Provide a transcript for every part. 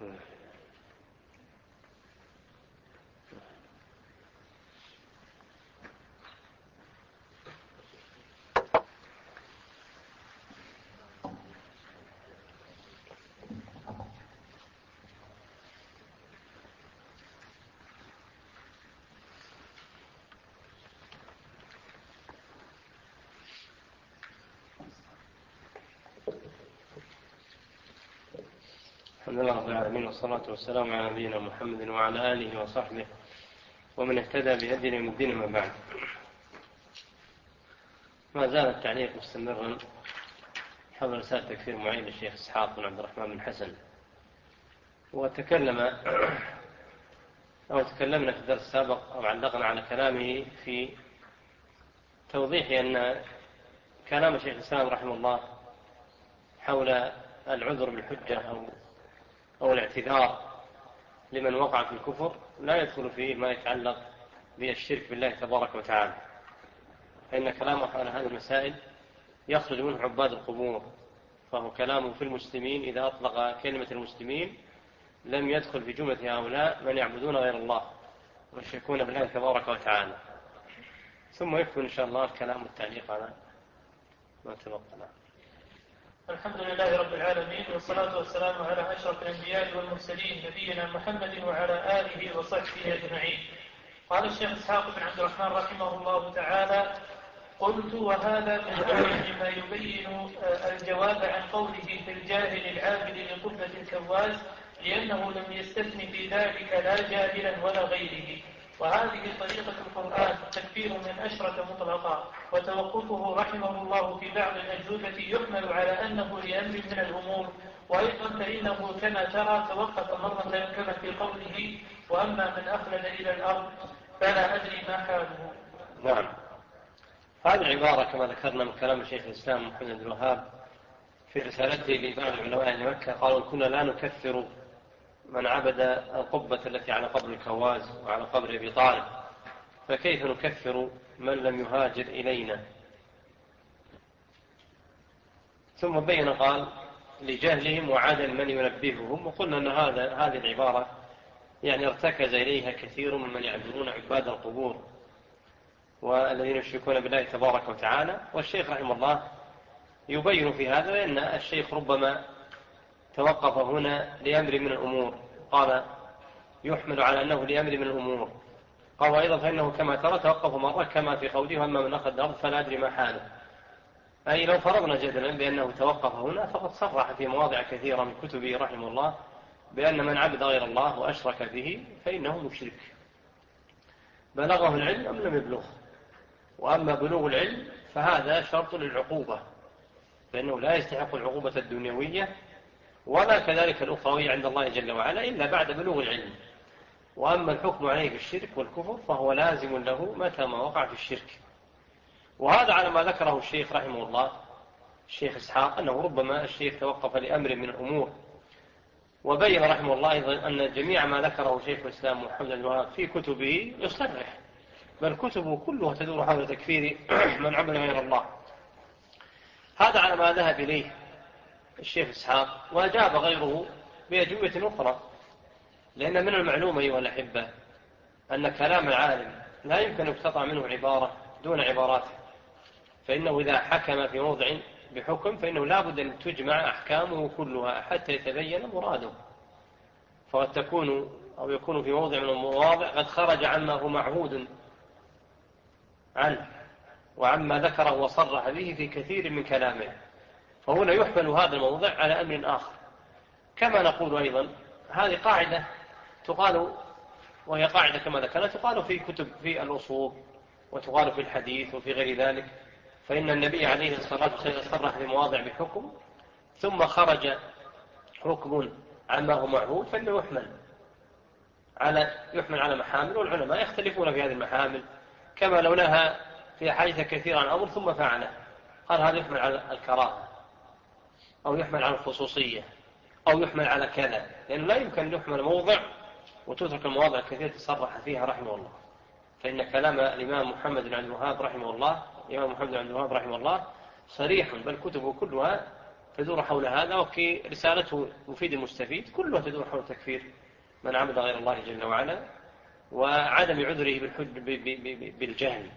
الحمد لله رب العالمين، والصلاة والسلام على نبينا محمد وعلى آله وصحبه ومن اهتدى بهديه يوم الدين. ما بعد، ما زال التعليق مستمرا حول رسالة تكفير معين للشيخ إسحاق بن عبد الرحمن بن حسن. تكلمنا في الدرس السابق أو علقنا على كلامه في توضيح أن كلام الشيخ الإسلام رحمه الله حول العذر بالحجة أو الاعتذار لمن وقع في الكفر لا يدخل فيه ما يتعلق بالشرك بالله تبارك وتعالى، فإن كلامه حول هذه المسائل يخرج منه عباد القبور، فهو كلامه في المسلمين. إذا أطلق كلمة المسلمين لم يدخل في جملة هؤلاء من يعبدون غير الله ويشركون بالله تبارك وتعالى. ثم يكون إن شاء الله الكلام والتعليق على ما تبقى. الحمد لله رب العالمين، والصلاة والسلام على أشرف الأنبياء والمرسلين نبينا محمد وعلى آله وصحبه أجمعين. قال الشيخ إسحاق بن عبد الرحمن رحمه الله تعالى: قلت: وهذا من أعلم ما يبين الجواب عن قوله في الجاهل العابد لقبة الكواز، لأنه لم يستثن في ذلك لا جاهلا ولا غيره. وهذه طريقة القرآن، تكفير من أشرك مطلقا، وتوقفه رحمه الله في بعض الأجوبة يحمل على أنه لأمر من الأمور. وأيضا فإنه كما ترى توقف مرة كما في قوله: وأما من أخلد إلى الأرض فلا أدري ما حاله. نعم، هذه العبارة كما ذكرنا من كلام الشيخ الإسلام محمد بن الوهاب في رسالته لبعض علماء أهل مكة، قالوا: كنا لا نكفر من عبد القبة التي على قبر الكواز وعلى قبر أبي طالب، فكيف نكفر من لم يهاجر إلينا؟ ثم بين قال: لجهلهم وعدم من ينبههم. وقلنا أن هذه العبارة يعني ارتكز إليها كثير ممن يعبدون عباد القبور والذين يشركون بالله تبارك وتعالى. والشيخ رحمه الله يبين في هذا لأن الشيخ ربما توقف هنا لأمر من الأمور، قال يحمل على أنه لأمر من الأمور. قال: وأيضا فإنه كما ترى توقف مرة كما في قوله: أما من أخذ الأرض فلا أدري ما حاله. أي لو فرضنا جدلا بأنه توقف هنا، فقد صرح في مواضع كثيرة من كتبه رحمه الله بأن من عبد غير الله وأشرك به فإنه مشرك، بلغه العلم أم لم يبلغه. وأما بلوغ العلم فهذا شرط للعقوبة، فإنه لا يستحق العقوبة الدنيوية ولا كذلك الأخروية عند الله جل وعلا إلا بعد بلوغ العلم. وأما الحكم عليه بالشرك والكفر فهو لازم له متى ما وقع في الشرك. وهذا على ما ذكره الشيخ رحمه الله الشيخ إسحاق، أنه ربما الشيخ توقف لأمر من الأمور. وبين رحمه الله أيضا أن جميع ما ذكره شيخ الإسلام محمد بن الوهاب في كتبه يصرح، بل كتبه كلها تدور حول تكفير من عبد غير الله. هذا على ما ذهب إليه الشيخ إسحاق، وأجاب غيره بأجوبة أخرى. لأن من المعلوم أيها الأحبة أن كلام العالم لا يمكن أن يقتطع منه عبارة دون عباراته، فإنه إذا حكم في موضع بحكم فإنه لا بد أن تجمع أحكامه كلها حتى يتبين مراده. فقد تكون أو يكون في موضع من المواضع قد خرج عما هو معهود عنه وعما ذكره وصرح به في كثير من كلامه، فهنا يحمل هذا الموضع على أمر آخر. كما نقول أيضا هذه قاعدة تقال، وهي قاعدة كما ذكرنا تقال في كتب في الأصول وتقال في الحديث وفي غير ذلك. فإن النبي عليه الصلاة والسلام صرح في مواضع بحكم ثم خرج حكم عما هو معهود فإنه يحمل على محامل، والعلماء يختلفون في هذه المحامل. كما لو نهى في حديث كثير عن أمر ثم فعله، قال هذا يحمل على الكراهة أو يحمل على الخصوصية أو يحمل على كذا، لأنه لا يمكن أن يحمل موضع وتترك المواضع الكثيرة تصرح فيها رحمه الله. فإن كلام الإمام محمد بن عبد الوهاب رحمه الله صريح، بل كتبه كلها تدور حول هذا، وفي رسالته مفيد المستفيد كلها تدور حول تكفير من عبد غير الله جل وعلا وعدم عذره بالجهل.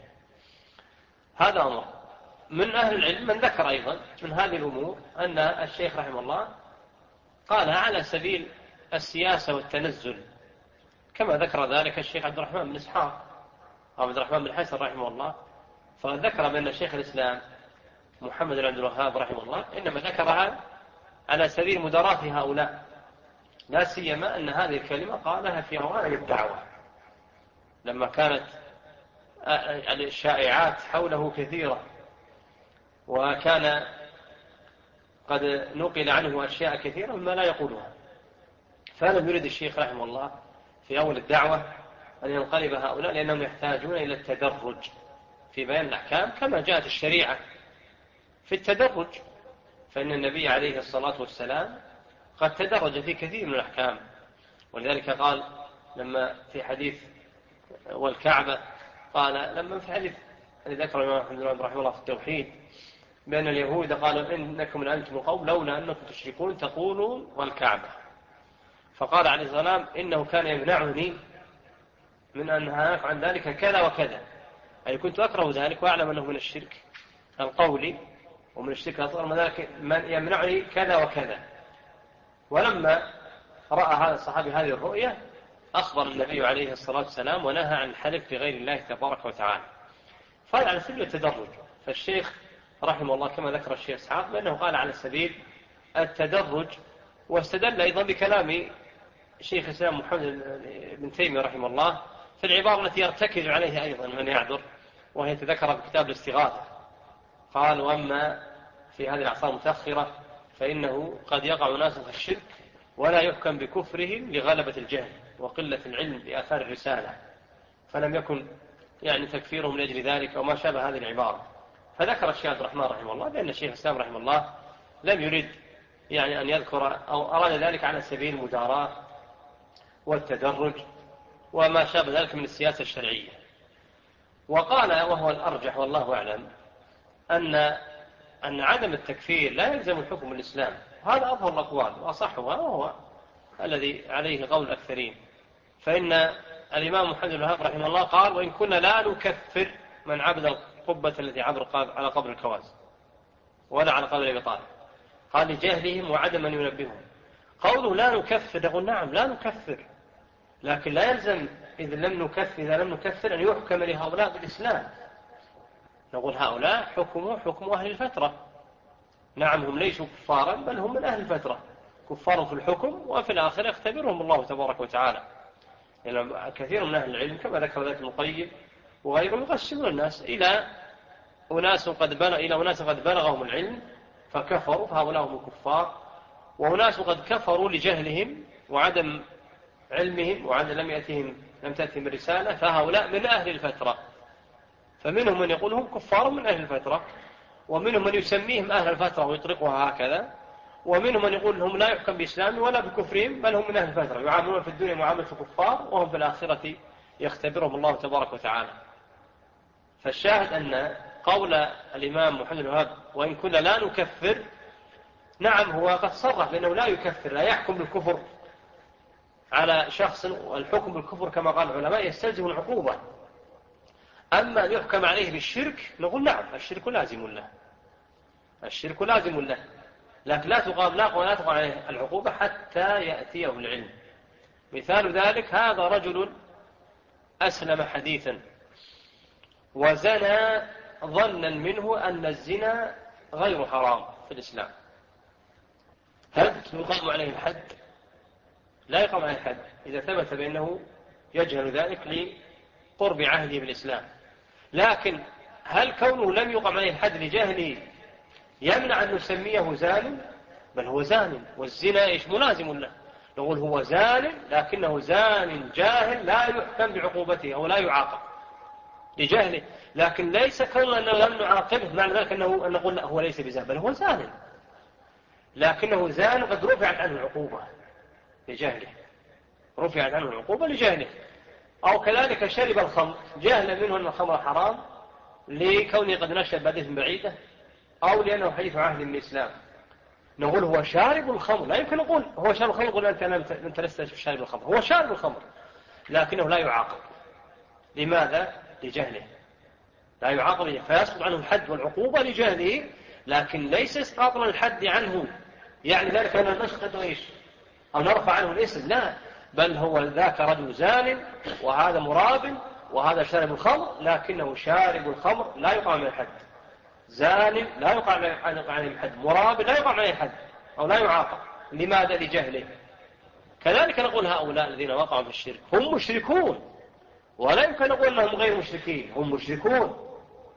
هذا أمر. من أهل العلم من ذكر أيضا من هذه الأمور أن الشيخ رحمه الله قالها على سبيل السياسة والتنزل، كما ذكر ذلك الشيخ عبد الرحمن بن إسحاق أو عبد الرحمن بن حسن رحمه الله. فذكر بأن الشيخ الإسلام محمد بن عبد الوهاب رحمه الله إنما ذكرها على سبيل مداراة هؤلاء، لا سيما أن هذه الكلمة قالها في أوائل الدعوة لما كانت الشائعات حوله كثيرة، وكان قد نقل عنه أشياء كثيرة مما لا يقولها. فلم يرد الشيخ رحمه الله في أول الدعوة أن ينقلب هؤلاء، لأنهم يحتاجون إلى التدرج في بيان الأحكام كما جاءت الشريعة في التدرج. فإن النبي عليه الصلاة والسلام قد تدرج في كثير من الأحكام، ولذلك قال لما في حديث والكعبة قال لما في حديث الذي ذكر الإمام أحمد رحمه الله في التوحيد بأن اليهود قالوا إنكم لأنتم القوم لولا أنكم تشركون تقولون والكعبة، فقال عليه السلام إنه كان يمنعني من أن أفعل ذلك كذا وكذا، أي كنت أكره ذلك وأعلم أنه من الشرك القولي ومن الشرك الأصغر، من يمنعني كذا وكذا. ولما رأى هذا الصحابي هذه الرؤية أخبر النبي عليه الصلاة والسلام ونهى عن الحلف بغير الله تبارك وتعالى. فهذا على سبيل التدرج. فالشيخ رحمه الله كما ذكر الشيخ إسحاق بأنه قال على سبيل التدرج، واستدل أيضا بكلام شيخ الإسلام محمد بن تيمية رحمه الله في العبارة التي يرتكز عليها أيضا من يعذر، وهي تذكر في كتاب الاستغاثة. قال وأما في هذه الأعصار المتأخرة فإنه قد يقع ناس في الشرك ولا يحكم بكفرهم لغلبة الجهل وقلة العلم بآثار الرسالة، فلم يكن يعني تكفيرهم لأجل ذلك وما شابه هذه العبارة. فذكر الشيخ عبد الرحمن رحمه الله بأن الشيخ الإسلام رحمه الله لم يريد يعني أن يذكر أو أراد ذلك على سبيل المداراة والتدرج وما شابه ذلك من السياسة الشرعية. وقال وهو الأرجح والله أعلم أن عدم التكفير لا يلزم الحكم الإسلام، هذا أظهر الأقوال وأصحها وهو الذي عليه قول الأكثرين. فإن الإمام محمد بن الوهاب رحمه الله قال وإن كنا لا نكفر من عبد القبة التي على قبر الكواز ولا على قبر أبي طالب، قال لجهلهم وعدم من ينبههم. قوله لا نكفر نقول نعم لا نكفر، لكن لا يلزم إذا لم نكفر أن يحكم لهؤلاء بالإسلام. نقول هؤلاء حكم أهل الفترة، نعم هم ليسوا كفارا بل هم من أهل الفترة، كفار في الحكم وفي الآخرة يختبرهم الله تبارك وتعالى. يعني كثير من أهل العلم كما ذكر ذلك ابن القيم وغيره يقسمون الناس إلى أناس قد بلغهم العلم فكفروا فهؤلاء هم الكفار، وأناس قد كفروا لجهلهم وعدم علمهم وعدم لم تأتهم الرسالة فهؤلاء من أهل الفترة. فمنهم من يقول هم كفار من أهل الفترة، ومنهم من يسميهم أهل الفترة ويطلقها هكذا، ومنهم من يقول هم لا يحكم بإسلام ولا بكفرهم بل هم من أهل الفترة يعاملون في الدنيا معاملة الكفار وهم في الآخرة يختبرهم الله تبارك وتعالى. فالشاهد أن قول الإمام محمد بن الوهاب وإن كنا لا نكفر، نعم هو قد صرح بأنه لا يكفر، لا يحكم بالكفر على شخص، والحكم بالكفر كما قال العلماء يستلزم العقوبة. أما أن يحكم عليه بالشرك نقول نعم الشرك لازم له، لكن لا تقام عليه العقوبة حتى يأتيه العلم. مثال ذلك هذا رجل أسلم حديثا وزنى ظنا منه أن الزنا غير حرام في الإسلام، هل يقام عليه الحد؟ لا يقام عليه الحد إذا ثبت بأنه يجهل ذلك لقرب عهده بالإسلام. لكن هل كونه لم يقام عليه الحد لجهله يمنع أن نسميه زان؟ بل هو زان، والزنا إيش ملازم له. نقول هو زان لكنه زان جاهل لا يحكم بعقوبته أو لا يعاقب لجهله، لكن ليس كونه أنه لم نعاقبه معنى ذلك أن نقول لا هو ليس بزان، بل هو زان لكنه زان قد رفعت عنه العقوبة لجهله، أو كذلك شرب الخمر جهلا منه أن الخمر حرام لكونه قد نشأ بحديث بعيدة أو لأنه حديث عهد من الإسلام. نقول هو شارب الخمر، لا يمكن نقول هو شارب الخمر نقول أنت لست شارب الخمر، هو شارب الخمر لكنه لا يعاقب. لماذا؟ لجهله، لا يعاقب فيسقط عنه الحد والعقوبة لجهله، لكن ليس إسقاط الحد عنه يعني ذلك أن نسقط إيش أو نرفع عنه الاسم، لا، بل هو ذاك رجل زان وهذا مراب وهذا شارب الخمر، لكنه شارب الخمر لا يقع من الحد، زان لا يقع من الحد، مراب لا يقع من الحد أو لا يعاقب. لماذا؟ لجهله. كذلك نقول هؤلاء الذين وقعوا في الشرك هم مشركون، ولا يمكن نقول أنهم غير مشركين، هم مشركون،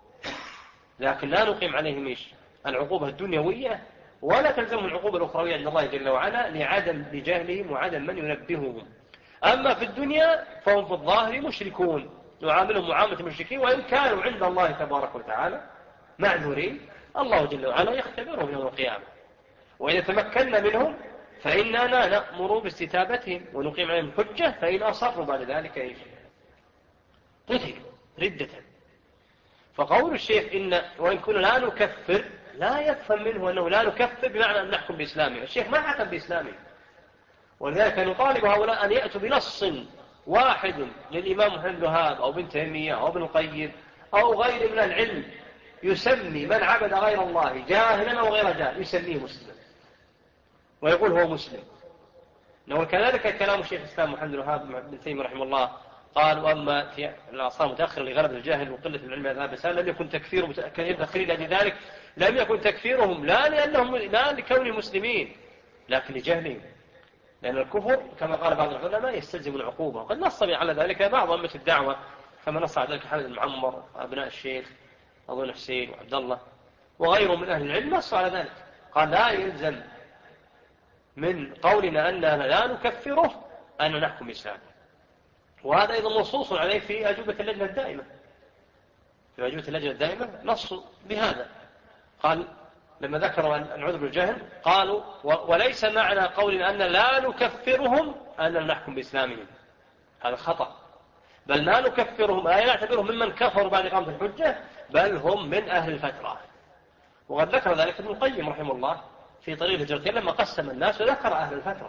لكن لا نقيم عليهم إيش العقوبة الدنيوية، ولا تلزمهم العقوبة الأخروية عند الله جل وعلا لجهلهم وعدم من ينبههم. أما في الدنيا فهم في الظاهر مشركون، نعاملهم معاملة المشركين، وإن كانوا عند الله تبارك وتعالى معذورين، الله جل وعلا يختبرهم يوم القيامة، وإذا تمكنا منهم فإننا نأمر باستتابتهم ونقيم عليهم الحجة، فإن أصروا بعد ذلك إيش قتلوا ردة. فقول الشيخ إن وإن كنا لا نكفر لا يفهم منه أنه لا نكفر بمعنى أن نحكم بإسلامه، الشيخ ما حكم بإسلامه، ولذلك نطالب هؤلاء أن يأتوا بنص واحد للإمام محمد بن وهاب أو ابن تيمية أو ابن القيم أو غير من العلم يسمي من عبد غير الله جاهلا أو غير جاهل يسميه مسلم ويقول هو مسلم. وكذلك كلام الشيخ الإسلام محمد بن وهاب بن تيمية رحمه الله قال: وأما في العصر متأخر لغلبة الجاهل وقلة العلم هذا بس لم يكن تكفير كثير تأخير لأجل ذلك، لم يكن تكفيرهم لا لكونهم مسلمين لكن لجهلهم، لأن الكفر كما قال بعض العلماء يستلزم العقوبة، وقد نص على ذلك بعض أئمة الدعوة كما نص على ذلك حمد المعمر وأبناء الشيخ أظن حسين وعبد الله وغيرهم من أهل العلم نص على ذلك، قال لا يلزم من قولنا أننا لا نكفره أن نحكم إسلامه. وهذا أيضا منصوص عليه في أجوبة اللجنة الدائمة، في أجوبة اللجنة الدائمة نص بهذا، قال لما ذكروا العذر بالجهل قالوا: وليس معنى قولنا أن لا نكفرهم أننا نحكم بإسلامهم، هذا خطأ، بل لا نكفرهم لا نعتبرهم ممن كفروا بعد إقامة الحجة، بل هم من أهل الفترة. وقد ذكر ذلك ابن القيم رحمه الله في طريق الهجرتين لما قسم الناس وذكر أهل الفترة،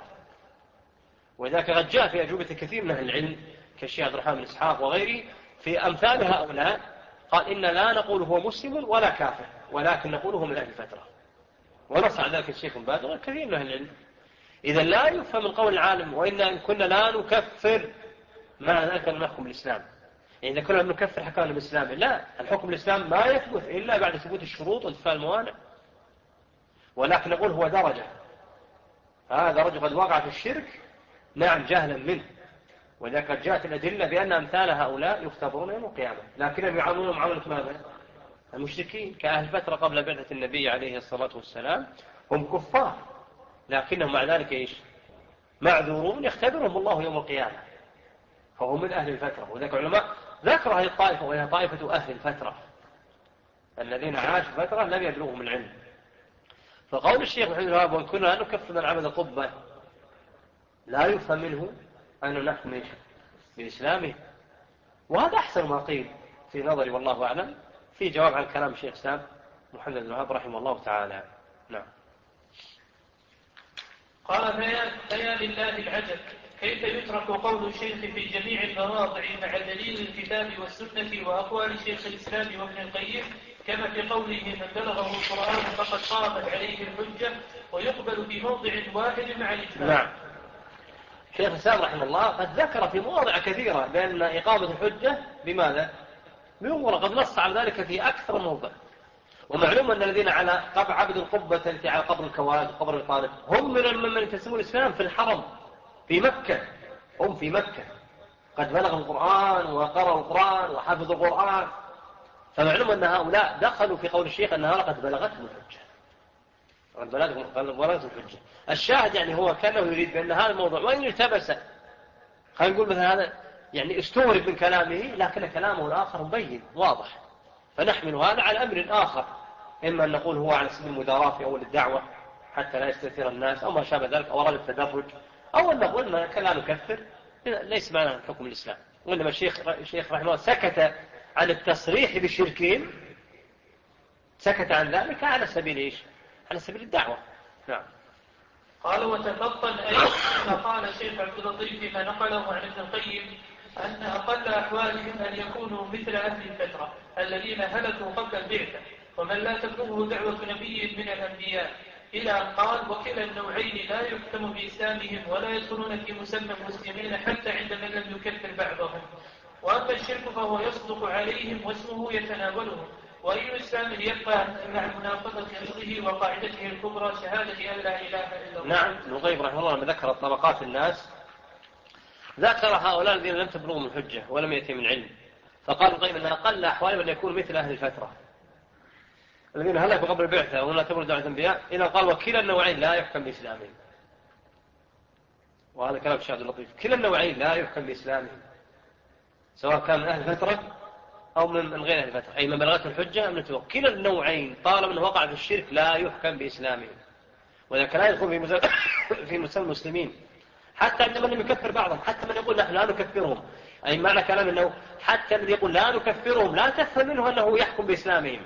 وذلك قد جاء في أجوبة كثير من أهل العلم كالشيخ عبد الرحمن بن إسحاق وغيره في أمثال هؤلاء، قال: إن لا نقول هو مسلم ولا كافر، ولكن نقول هو من أهل الفترة، ونص على ذلك الشيخ بن باز وكثير من أهل العلم. إذا لا يفهم القول العالم وإن كنا لا نكفر مع ذلك أن نحكم الإسلام، يعني إذا كنا نكفر حكمنا بالإسلام، لا، الحكم الإسلام ما يثبت إلا بعد ثبوت الشروط وانتفاء الموانع، ولكن نقول هو درجة، هذا رجل قد وقع في الشرك نعم جهلا منه، وذلك قد جاءت الأدلة بأن أمثال هؤلاء يختبرون يوم القيامة، لكنهم يعاملون معاملة ماذا؟ المشركين كأهل فترة قبل بعثة النبي عليه الصلاة والسلام، هم كفار لكنهم مع ذلك إيش؟ معذورون يختبرهم الله يوم القيامة، فهم من أهل الفترة. وذلك العلماء ذكر هذه الطائفة وهي طائفة أهل الفترة الذين عاشوا فترة لم يبلغهم العلم. فقول الشيخ محمد بن وهاب: وإن كنا نكفر من عبد قبة، لا يفهم منه أن نحكم بإسلامه، وهذا أحسن ما قيل في نظري والله أعلم في جواب عن كلام الشيخ الإسلام محمد بن وهاب رحمه الله تعالى. نعم. قال: فيا لله العجب، كيف يترك قول الشيخ في جميع المواضع مع دليل الكتاب والسنة وأقوال شيخ الإسلام وابن القيم، كما في قوله: من بلغه القرآن فقد قامت عليه الحجة، ويقبل في موضع واحد مع الإجماع. نعم. شيخ الإسلام رحمه الله قد ذكر في مواضع كثيرة بأن إقامة الحجة بماذا؟ بأمور، قد نص على ذلك في أكثر موضع. ومعلوم أن الذين على عبد القبة التي على قبر الكواز وقبر الطالب هم من ينتسبون الإسلام في الحرم في مكة، هم في مكة قد بلغوا القرآن وقرأوا القرآن وحفظوا القرآن، فمعلوم أن هؤلاء دخلوا في قول الشيخ أنها قد بلغتهم الحجة، قد بلغتهم الحجة. الشاهد يعني هو كانه يريد بأن هذا الموضوع وإن التبس، خلينا نقول مثلا هذا يعني استورد من كلامه، لكن كلامه الآخر مبين واضح، فنحمل هذا على أمر آخر، إما أن نقول هو على سبيل المداراة في أول الدعوة حتى لا يستثير الناس أو ما شابه ذلك، أو أراد التدرج، أو أن نقول أن لا نكفر ليس معنى حكم الإسلام. وإنما الشيخ رحمه الله سكت عن التصريح بالشركين، سكت عن ذلك على سبيل إيش؟ على سبيل الدعوة، نعم. قال وتفطن أيضا ما قال الشيخ عبد اللطيف فيما نقله عن ابن القيم أن أقل أحوالهم أن يكونوا مثل أهل الفترة الذين هلكوا قبل البعثة ومن لا تبلغه دعوة نبي من الأنبياء، إلى أن قال وكلا النوعين لا يحكم بإسلامهم ولا يدخلون في مسمى المسلمين حتى عند من لم يكفر بعضهم. وأما الشرك فهو يصدق عليهم واسمه يتناولهم، وأي إسلام يبقى مع منافذة رزقه وقاعدته الكبرى شهادة أن لا إله إلا الله. نعم. ابن القيم رحمه الله لما ذكر طبقات الناس ذكر هؤلاء الذين لم تبلغهم الحجة ولم يأتي من علم، فقال ابن القيم أن أقل أحوالهم أن يكون مثل أهل الفترة الذين هلكوا قبل البعثة ولا تبلغ دعوة الأنبياء، إلى قال وكلا النوعين لا يحكم بإسلامهم. وهذا كلام الشيخ عبد اللطيف، كلا النوعين لا يحكم بإسلامهم سواء كان من أهل الفترة أو من غير أهل الفترة، أي من بلغته الحجة أم نتوقع. كلا النوعين طالما أنه وقع في الشرك لا يحكم بإسلامهم، وذلك لا يدخل في مسلم المسلمين حتى عند من لم يكفر بعضهم، حتى من يقول نحن لا نكفرهم. أي معنى كلام أنه حتى من يقول لا نكفرهم لا تفهم منه أنه يحكم بإسلامهم،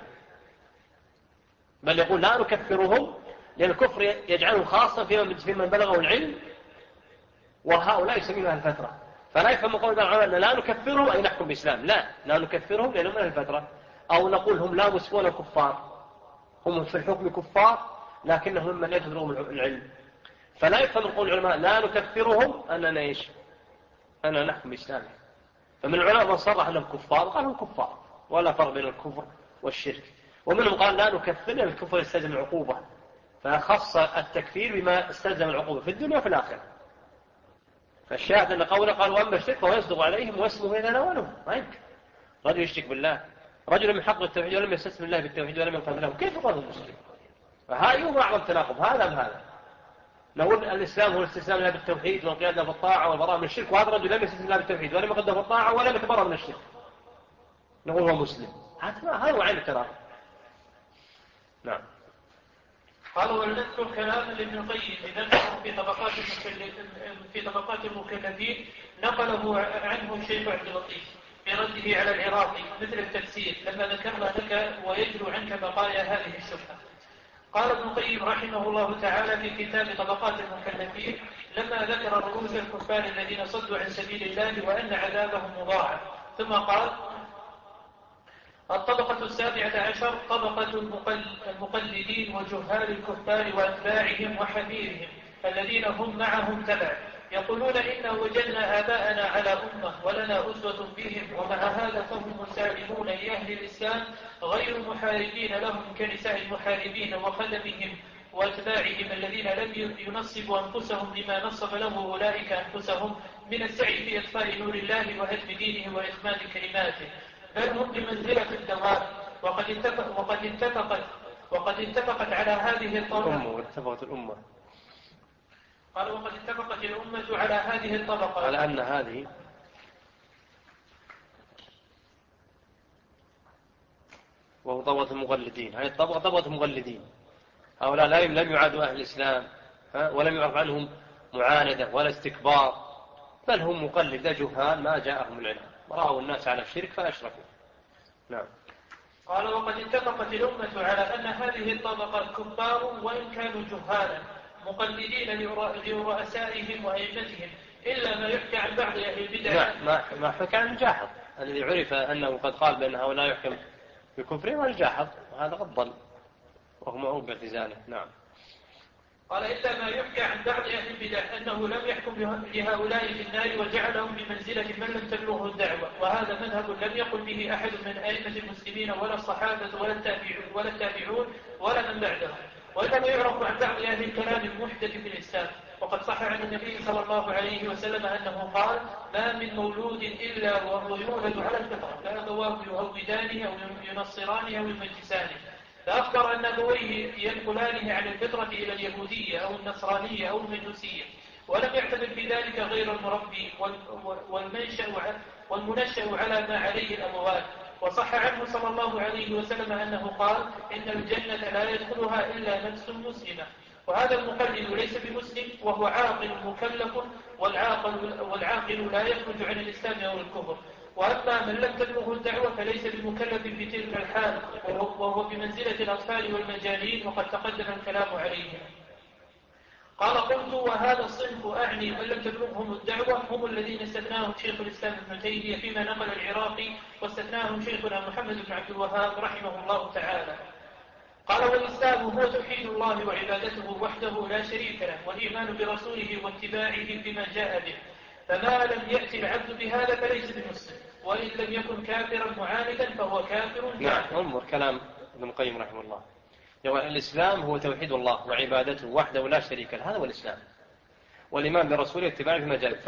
بل يقول لا نكفرهم لأن الكفر يجعله خاصة في من بلغه العلم، وهؤلاء يسمون أهل الفترة. فلا يفهم قول العلماء أن لا نكفرهم أي نحكم بإسلام، لا نكفرهم لأنهم أهل الفترة، أو نقول هم لا مسلمون كفار، هم في الحكم كفار لكنهم من يبلغهم العلم. فلا يفهم قول العلماء لا نكفرهم أننا إيش؟ أننا نحكم بإسلام. فمن العلماء من صرح أنهم كفار قال هم كفار ولا فرق بين الكفر والشرك، ومنهم قال لا نكفر لأن الكفر يستلزم العقوبة، فخص التكفير بما استلزم العقوبة في الدنيا وفي الآخرة. فالشاهد أن قوله قال وأما الشرك فهو يصدق عليهم واسمه يتناولهم. ما يمكن رجل يشرك بالله، رجل من حق التوحيد ولم يستسلم الله بالتوحيد ولم يقبل له، كيف يقال مسلم؟ فهذا هو أعظم تناقض هذا بهذا. نقول الإسلام هو الاستسلام له بالتوحيد والقيادة في الطاعة والبراءة من الشرك، وهذا الرجل لم يستسلم له بالتوحيد ولم يقدم في الطاعة ولم يتبرأ من الشرك، نقول هو مسلم. هذا هو عين التناقض. نعم. قال ولنذكر كلام ابن القيم لأنه في طبقات المكلفين نقله عنه الشيخ عبد اللطيف في رده على العراقي مثل التفسير لما ذكرنا لك ويجلو عنك بقايا هذه الشبهة. قال ابن القيم رحمه الله تعالى في كتاب طبقات المكلفين لما ذكر رؤوس الكفار الذين صدوا عن سبيل الله وأن عذابهم مضاعف، ثم قال الطبقة 17 طبقة المقلدين وجهال الكفار وأتباعهم وحبيرهم الذين هم معهم تبع، يقولون إنا وجدنا آباءنا على أمة ولنا أسوة بهم، ومع هذا فهم مسالمون لأهل الإسلام غير محاربين لهم كنساء المحاربين وخدمهم وأتباعهم الذين لم ينصبوا أنفسهم بما نصب له أولئك أنفسهم من السعي في إطفاء نور الله وهدم دينه وإخماد كلماته، بل هم بمنزلة الدواب. وقد اتفقت على هذه الطبقة قال وقد اتفقت الأمة على هذه الطبقة على أن هذه وهو طبقة المقلدين. هذه الطبقة طبقة المقلدين، هؤلاء لم يعادوا أهل الإسلام ولم يعرف عنهم معاندة ولا استكبار، بل هم مقلدة جهال ما جاءهم العلم، رأوا الناس على الشرك فأشركوا. نعم. قال وقد اتفقت الأمة على أن هذه الطبقة كفار وإن كانوا جهالا مقلدين لرؤسائهم وأئمتهم، إلا ما يحكى عن بعض أهل البدع. ما حكى عن الجاحظ الذي عرف أنه قد قال بأن هؤلاء يحكم بكفرهم والجاحظ، وهذا قد ضل وهو معروف باعتزاله. نعم. قال إلا ما يحكى عن بعض أهل البدع أنه لم يحكم لهؤلاء في النار وجعلهم بمنزلة من لم تبلغه الدعوة، وهذا مذهب لم يقل به أحد من أئمة المسلمين ولا الصحابة ولا التابعون ولا من بعدهم، وإنما يعرف عن بعض أهل الكلام المحدث في الإسلام. وقد صح عن النبي صلى الله عليه وسلم أنه قال ما من مولود إلا وهو يولد على الفطرة، فأبواه يهودانه أو ينصرانه أو يمجسانه، فأخبر أن أبويه ينقلانه عن الفطرة إلى اليهودية أو النصرانية أو المجوسية، ولم يعتبر في ذلك غير المربي والمنشأ على ما عليه الأبوات. وصح عنه صلى الله عليه وسلم أنه قال إن الجنة لا يدخلها إلا نفس مسلمة. وهذا المقلد ليس بمسلم وهو عاقل مكلف، والعاقل لا يخرج عن الإسلام أو الكفر. وأما من لم تبلغه الدعوة فليس بمكلف في تلك الحال، وهو بمنزلة الأطفال والمجانين، وقد تقدم الكلام عليهم. قال قلت وهذا الصنف أعني من لم تبلغهم الدعوة هم الذين استثناهم شيخ الإسلام ابن تيمية فيما نقل العراقي واستثناهم شيخنا محمد بن عبد الوهاب رحمه الله تعالى. قال والإسلام هو توحيد الله وعبادته وحده لا شريك له والإيمان برسوله واتباعه بما جاء به، فما لم يأتي العبد بهذا فليس بمسلم، وإن لم يكن كافرا معاندا فهو كافر جاحد. انظر كلام ابن القيم رحمه الله. يقول الإسلام هو توحيد الله وعبادته وحده لا شريك له، هذا هو الإسلام، والإيمان برسوله واتباعه بما جاء به،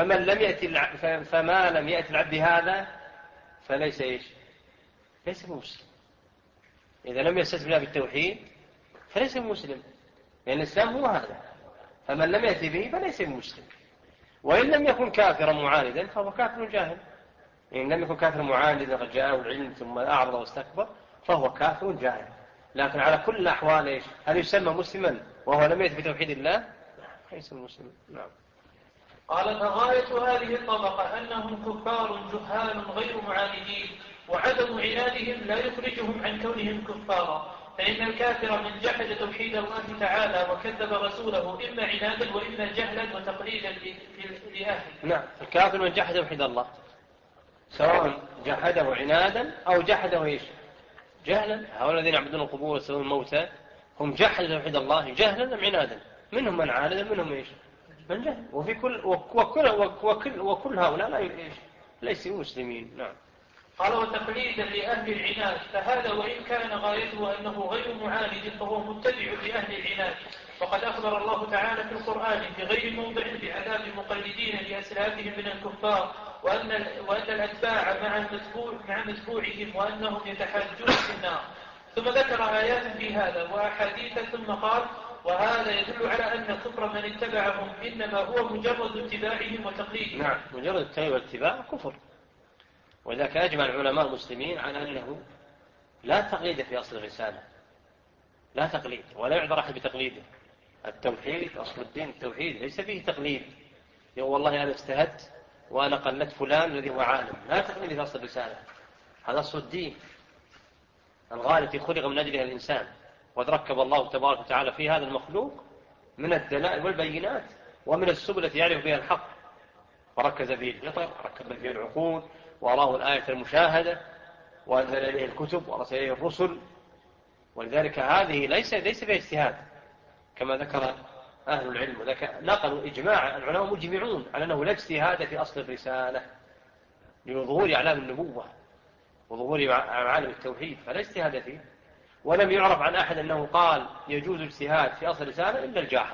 فما لم يأتي العبد بهذا فليس إيش؟ ليس بمسلم. إذا لم يستسلم الله بالتوحيد فليس بمسلم، لأن الإسلام هو هذا، فمن لم يأتي به فليس بمسلم. وإن لم يكن كافرا معاندا فهو كافر جاهل. إن لم يكن كافرا معاندا قد جاءه العلم ثم أعرض واستكبر فهو كافر جاهل. لكن على كل الأحوال إيش؟ هل يسمى مسلما وهو لم يأتي بتوحيد الله؟ ليس مسلما. نعم. قال فغاية هذه الطبقة أنهم كفار جهال غير معاندين، وعدم عنادهم لا يخرجهم عن كونهم كفارا، فإن الكافر من جحد توحيد الله تعالى وكذب رسوله إما عنادا وإما جهلا وتقليدا لأهله. نعم، الكافر من جحد توحيد الله سواء جحده عنادا أو جحده إيش؟ جهلا. هؤلاء الذين يعبدون القبور ويسألون الموتى هم جحدوا توحيد الله جهلا أم عنادا؟ منهم من عاند منهم إيش؟ من جهل. وفي وكل هؤلاء ليسوا مسلمين. نعم. قال وتقليدا لأهل العناد، فهذا وإن كان غايته أنه غير معاند فهو متبع لأهل العناد، وقد أخبر الله تعالى في القرآن في غير موضع بعذاب المقلدين لأسلافهم من الكفار، وأن الأتباع مع متبوعهم وأنهم يتحاجون في النار. ثم ذكر آيات في هذا وأحاديث ثم قال وهذا يدل على أن كفر من اتبعهم إنما هو مجرد اتباعهم وتقليدهم. نعم، مجرد التبع والاتباع كفر. ولذلك أجمع العلماء المسلمين على أنه لا تقليد في أصل الرسالة، لا تقليد ولا يعذر أحد بتقليده. التوحيد أصل الدين، التوحيد ليس فيه تقليد. يقول والله أنا اجتهدت وأنا قلدت فلان الذي هو عالم، لا تقليد في أصل الرسالة، هذا أصل الدين الغاية التي خلق من أجلها الإنسان، وقد ركب الله تبارك وتعالى في هذا المخلوق من الدلائل والبينات ومن السبل التي يعرف بها الحق، وركز به الفطر، ركب به العقول، وأراه الآية المشاهدة، وأنزل إليه الكتب ورسل إليه الرسل. ولذلك هذه ليس فيها اجتهاد كما ذكر أهل العلم، وذلك نقلوا إجماع العلماء مجمعون على أنه لا اجتهاد في أصل الرسالة لظهور أعلام النبوة وظهور معالم التوحيد، فلا اجتهاد فيه. ولم يعرف عن أحد أنه قال يجوز اجتهاد في أصل الرسالة إلا الجاحظ،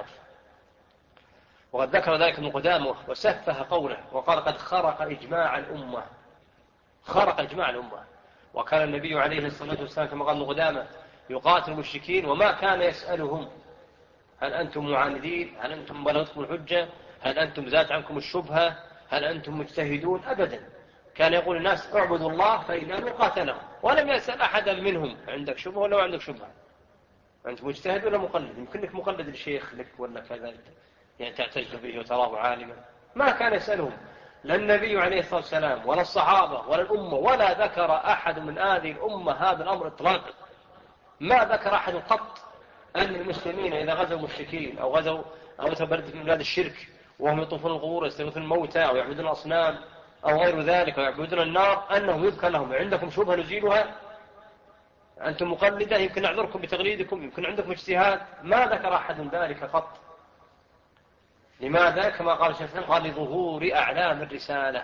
وقد ذكر ذلك ابن قدامة وسفه قوله وقال قد خرق إجماع الأمة، خرق إجماع الأمة. وكان النبي عليه الصلاة والسلام كما قال ابن قدامة يقاتل المشركين وما كان يسألهم هل أنتم معاندين، هل أنتم بلغتكم الحجة، هل أنتم زادت عنكم الشبهة، هل أنتم مجتهدون، أبدا. كان يقول الناس اعبدوا الله فإنه قاتلهم، ولم يسأل أحدا منهم عندك شبهة ولا عندك شبهة، أنت مجتهد ولا مقلد، يمكنك مقلد الشيخ لك ولا كذلك يعني تعتز به وتراه عالما. ما كان يسألهم لا النبي عليه الصلاة والسلام ولا الصحابة ولا الأمة، ولا ذكر أحد من هذه الأمة هذا الأمر إطلاقا. ما ذكر أحد قط أن المسلمين إذا غزوا المشركين أو غزوا بلد من بلاد الشرك وهم يطوفون القبور يستغيثون الموتى أو يعبدون الأصنام أو غير ذلك ويعبدون النار أنه يذكر لهم عندكم شبهة نزيلها، أنتم مقلدة يمكن نعذركم بتقليدكم، يمكن عندكم اجتهاد. ما ذكر أحد ذلك قط. لماذا؟ كما قال الشيخ قال لظهور أعلام الرسالة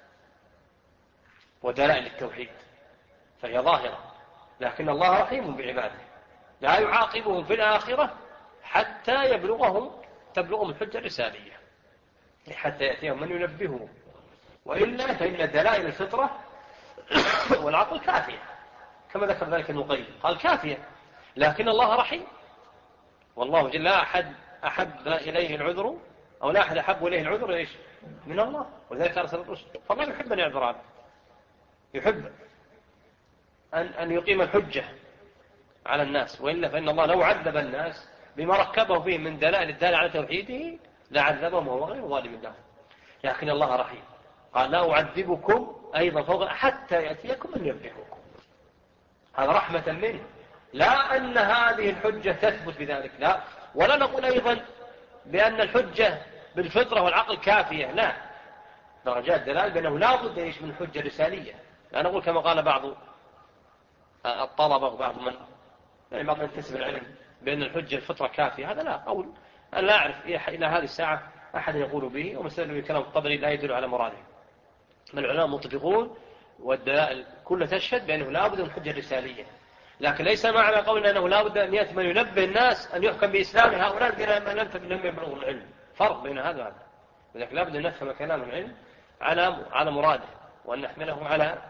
ودلائل التوحيد، فهي ظاهرة، لكن الله رحيم بعباده لا يعاقبهم في الآخرة حتى تبلغهم الحجة الرسالية، حتى يأتيهم من ينبههم، وإلا فإن دلائل الفطرة والعقل كافية كما ذكر ذلك ابن القيم قال كافية، لكن الله رحيم، والله جل لا أحد أحب إليه العذر أو لا أحد أحب إليه العذر إيش من الله، ولذلك أرسل الرسل. فالله يحب أن يعذر عنه، يحب أن يقيم الحجة على الناس، وإلا فإن الله لو عذب الناس بما ركبه فيه من دلائل الدالة على توحيده لعذبهم وهو غير ظالم لهم، لكن الله رحيم قال لا أعذبكم أيضا فوق حتى يأتيكم من ينبهكم، هذا رحمة منه، لا أن هذه الحجة تثبت بذلك، لا. ولا نقول أيضا بأن الحجة بالفطرة والعقل كافية، لا، درجات دلالة بأنه لا بد أن يشمل الحجة الرسالية. لا نقول كما قال بعض الطلبة وبعض من ينتسب العلم بأن الحجة الفطرة كافية، هذا لا قول. أنا لا أعرف إلى هذه الساعة أحد يقول به، ومسألة بكلام الطبري لا يدل على مراده. العلماء متفقون والدلائل كلها تشهد بأنه لا بد من الحجة الرسالية، لكن ليس معنى قولنا أنه لا بد أن يأتي من ينبه الناس أن يحكم بإسلام هؤلاء الذين لم يبلغوا العلم. فرق بين هذا وهذا، لكن لا بد أن نفهم كلام العلم على مراده، وأن نحمله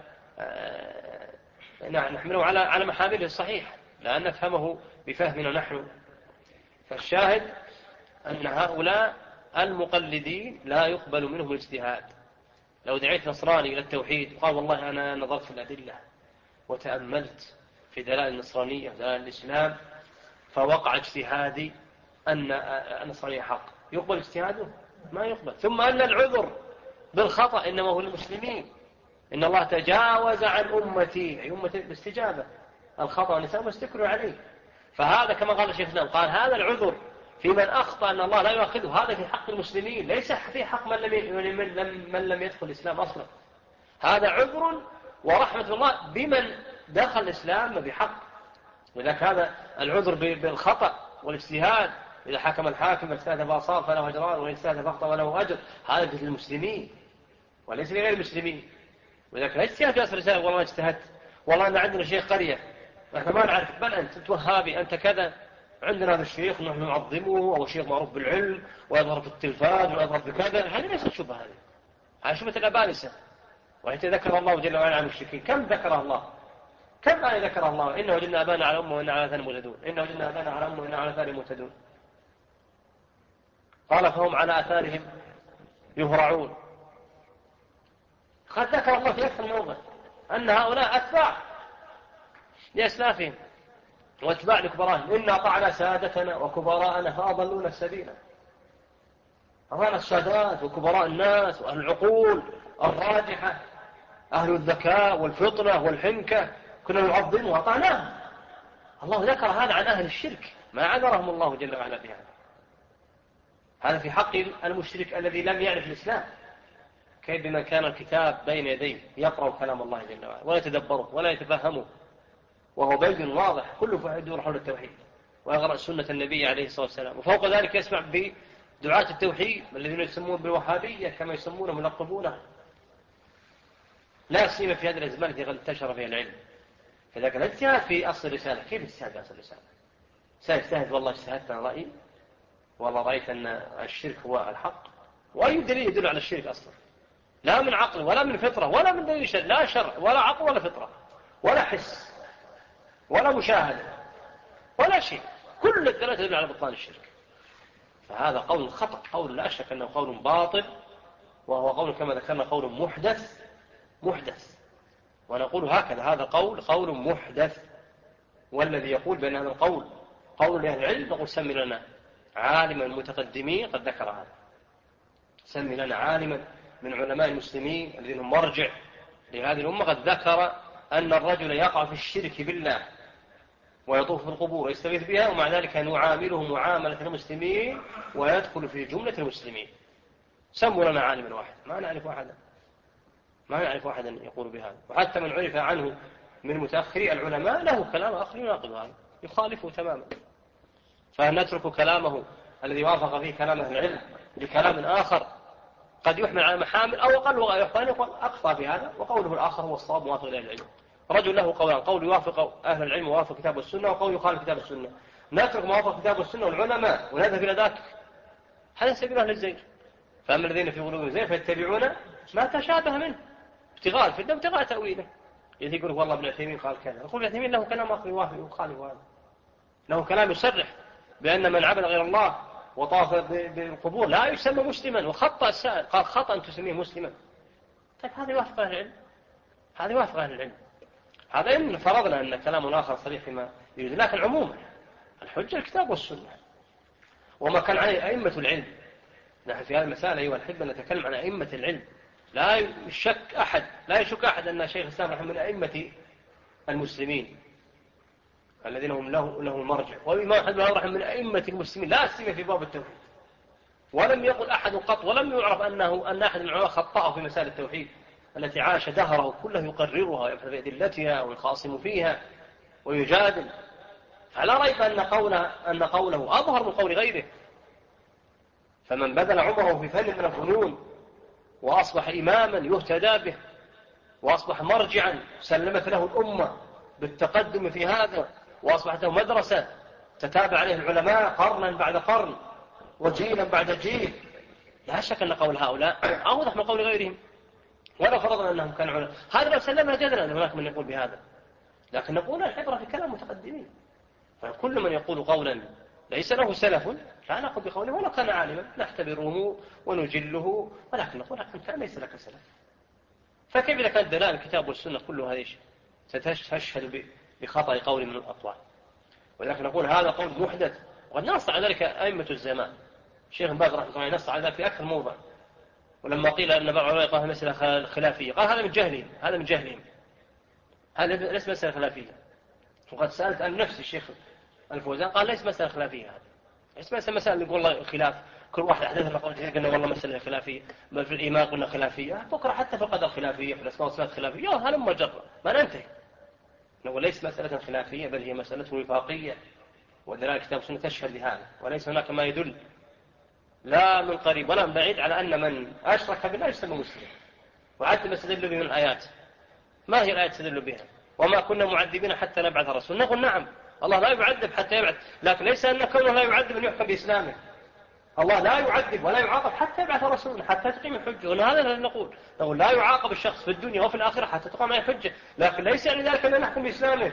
على محامله الصحيح، لا أن نفهمه بفهمنا نحن. فالشاهد أن هؤلاء المقلدين لا يقبل منهم الاجتهاد. لو دعيت نصراني إلى التوحيد وقال والله أنا نظرت في الأدلة وتأملت في دلائل النصرانية ودلائل الإسلام فوقع اجتهادي أن النصرانية حق، يقبل اجتهاده؟ ما يقبل. ثم أن العذر بالخطأ إنما هو المسلمين، إن الله تجاوز عن أمتي، أي أمتي باستجابة الخطأ والنساء واستكروا عليه. فهذا كما قال الشيخ الإسلام، قال هذا العذر في من أخطأ أن الله لا يؤاخذه، هذا في حق المسلمين، ليس في حق من لم يدخل الإسلام أصلا. هذا عذر ورحمة الله بمن دخل الإسلام بحق. ولذلك هذا العذر بالخطأ والاجتهاد، إذا حكم الحاكم اجتهد فأصاب فله أجران، وإن اجتهد فأخطأ فله أجر، هذا في المسلمين وليس لغير المسلمين. ولذلك لا اجتهاد في أصل الرسالة، والله ما اجتهدت، والله أن عندنا شيخ قرية نحن ما نعرف، بل أنت وهابي، أنت كذا، عندنا هذا الشيخ نحن نعظمه، أو شيخ معروف بالعلم ويظهر في التلفاز ويظهر في كذا. هذه ليست شبهة، هذه شبهة الأبالسة. وحيث ذكر الله جل وعلا عن المشركين، كم ذكر الله، كم آية ذكر الله؟ إنه وجدنا أبانا على أمه وإنا على آثارهم مهتدون، إنه وجدنا أبانا على أمه وإنا على آثارهم مهتدون. قال فهم على آثارهم يهرعون. قد ذكر الله في أكثر من موضع أن هؤلاء أتباع لأسلافهم واتباع لكبرائهم، إنا طعنا سادتنا وكبراءنا فأضلونا السبيل. أضلنا السادات وكبراء الناس وأهل العقول الراجحة، أهل الذكاء والفطنة والحنكة، كنا نعظمهم وأطعناهم. الله ذكر هذا عن أهل الشرك، ما عذرهم الله جل وعلا بهذا. هذا في حق المشرك الذي لم يعرف الإسلام، كيف بمن كان الكتاب بين يديه يقرأ كلام الله جل وعلا ولا يتدبره ولا يتفهمه، وهو بين واضح كله يدور حول التوحيد، ويقرأ سنة النبي عليه الصلاة والسلام. وفوق ذلك يسمع بدعاة التوحيد الذين يسمون بالوهابية كما يسمونه ملقبونه، لا سيما في هذه الأزمان التي قد انتشر فيها العلم. فذلك الاجتهاد في أصل الرسالة، كيف اجتهاد في أصل الرسالة؟ سيجتهد والله اجتهدت أنا رأيي، والله رأيت أن الشرك هو الحق، وأي دليل يدل على الشرك أصلا؟ لا من عقل ولا من فطرة ولا من دليل شرع، لا شرع ولا عقل ولا فطرة ولا حس ولا مشاهدة ولا شيء، كل الدلالات تدل على بطلان الشرك. فهذا قول خطأ، قول لا شك أنه قول باطل، وهو قول كما ذكرنا قول محدث. ونقول هكذا، هذا قول محدث. والذي يقول بأن هذا القول قول لأهل العلم نقول سمي لنا عالما المتقدمين قد ذكر هذا، سمي لنا عالما من علماء المسلمين الذين هم مرجع لهذه الأمة قد ذكر أن الرجل يقع في الشرك بالله ويطوف في القبور ويستغيث بها، ومع ذلك نعامله معاملة المسلمين ويدخل في جملة المسلمين. سموا لنا عالما واحد، ما نعرف واحدا يقول بهذا. وحتى من عرف عنه من متأخري العلماء له كلام آخر يناقض هذا، يخالفه تماما. فنترك كلامه الذي وافق فيه كلام أهل العلم لكلام آخر قد يحمل على محامل، أو أقل أقصى في هذا، وقوله الآخر هو الصواب موافق لأهل العلم. رجل له قولان، قول يوافق أهل العلم ووافق كتاب السنة، وقول يخالف كتاب السنة. نترك موافق كتاب السنة والعلماء ونذهب إلى ذاك، هذا سبيل أهل الزيغ. فأما الذين في قلوبهم زيغ فيتبعون ما تشابه منه ابتغاء الفتنة وابتغاء تأويله. يجي يقول والله ابن عثيمين قال كذا، يقول ابن عثيمين له كلام آخر يوافق ويخالف هذا، له كلام يصرح بأن من عبد غير الله وطاف بالقبور لا يسمى مسلما، وخطأ السائل قال خطأ أن تسميه مسلما. طيب هذا يوافق أهل العلم، هذا يوافق أهل العلم. هذا إن فرضنا أن كلام آخر صريح فيما يريد، لكن عموما الحجة الكتاب والسنة وما كان عليه أئمة العلم. نحن في هذه المسألة أيها الأحبة نتكلم عن أئمة العلم، لا يشك أحد أن شيخ الإسلام رحمه من أئمة المسلمين الذين هم له المرجع، والإمام أحمد بن حنبل من أئمة المسلمين لا سيما في باب التوحيد، ولم يقل أحد قط، ولم يعرف أن أحد من العلماء خطأه في مسائل التوحيد التي عاش دهره كله يقررها ويبحث في أدلتها ويخاصم فيها ويجادل. فلا ريب أن قوله أظهر من قول غيره. فمن بذل عمره في فن من الفنون وأصبح إماما يهتدى به وأصبح مرجعا سلمت له الأمة بالتقدم في هذا، وأصبحت له مدرسة تتابع عليه العلماء قرنا بعد قرن وجيلا بعد جيل، لا شك أن قول هؤلاء أوضح من قول غيرهم. ولا فرضنا أنهم كانوا علماء، هذا لو سلمنا جدلا أن هناك من يقول بهذا، لكن نقول العبرة في كلام متقدمين. فكل من يقول قولا ليس له سلف لا نقول بقوله ولو كان عالما، نعتبره ونجله، ولكن نقول كان ليس لك سلف. فكيف إذا كانت دلالة الكتاب والسنة كلها ايش ستشهد بخطأ قول من الأقوال؟ ولكن نقول هذا قول محدث، وقد نص على ذلك أئمة الزمان. الشيخ باز رحمه الله نص على ذلك في أكثر موضع. ولما قيل أن بعض العلماء قال مسألة خلافية قال هذا من جهلهم، هذا ليس مسألة خلافية. وقد سألت عن نفس الشيخ الفوزان قال ليس مسألة خلافية، هذا ليس مسألة يقول الله خلاف، كل واحد أحدث لنا قول قلنا والله مسألة خلافية، بل في الإيمان قلنا خلافية، بكرة حتى في القدر خلافية، في الأسماء والصفات خلافية، هذا مجرد ما ننتهي. نقول ليس مسألة خلافية بل هي مسألة وفاقية، ودلالة الكتاب والسنة تشهد لهذا، وليس هناك ما يدل لا من قريب ولا من بعيد على أن من أشرك بالله يسمى مسلم. وعد ما استدل به من الآيات، ما هي الآيات تدل بها؟ وما كنا معذبين حتى نبعث رسول. نقول نعم الله لا يعذب حتى يبعث، لكن ليس أن كونه لا يعذب أن يحكم بإسلامه. الله لا يعذب ولا يعاقب حتى يبعث رسولا حتى تقيم الحجة. وهذا نقول لا يعاقب الشخص في الدنيا وفي الآخرة حتى تقام عليه الحجة، لكن ليس يعني ذلك أن نحكم بإسلامه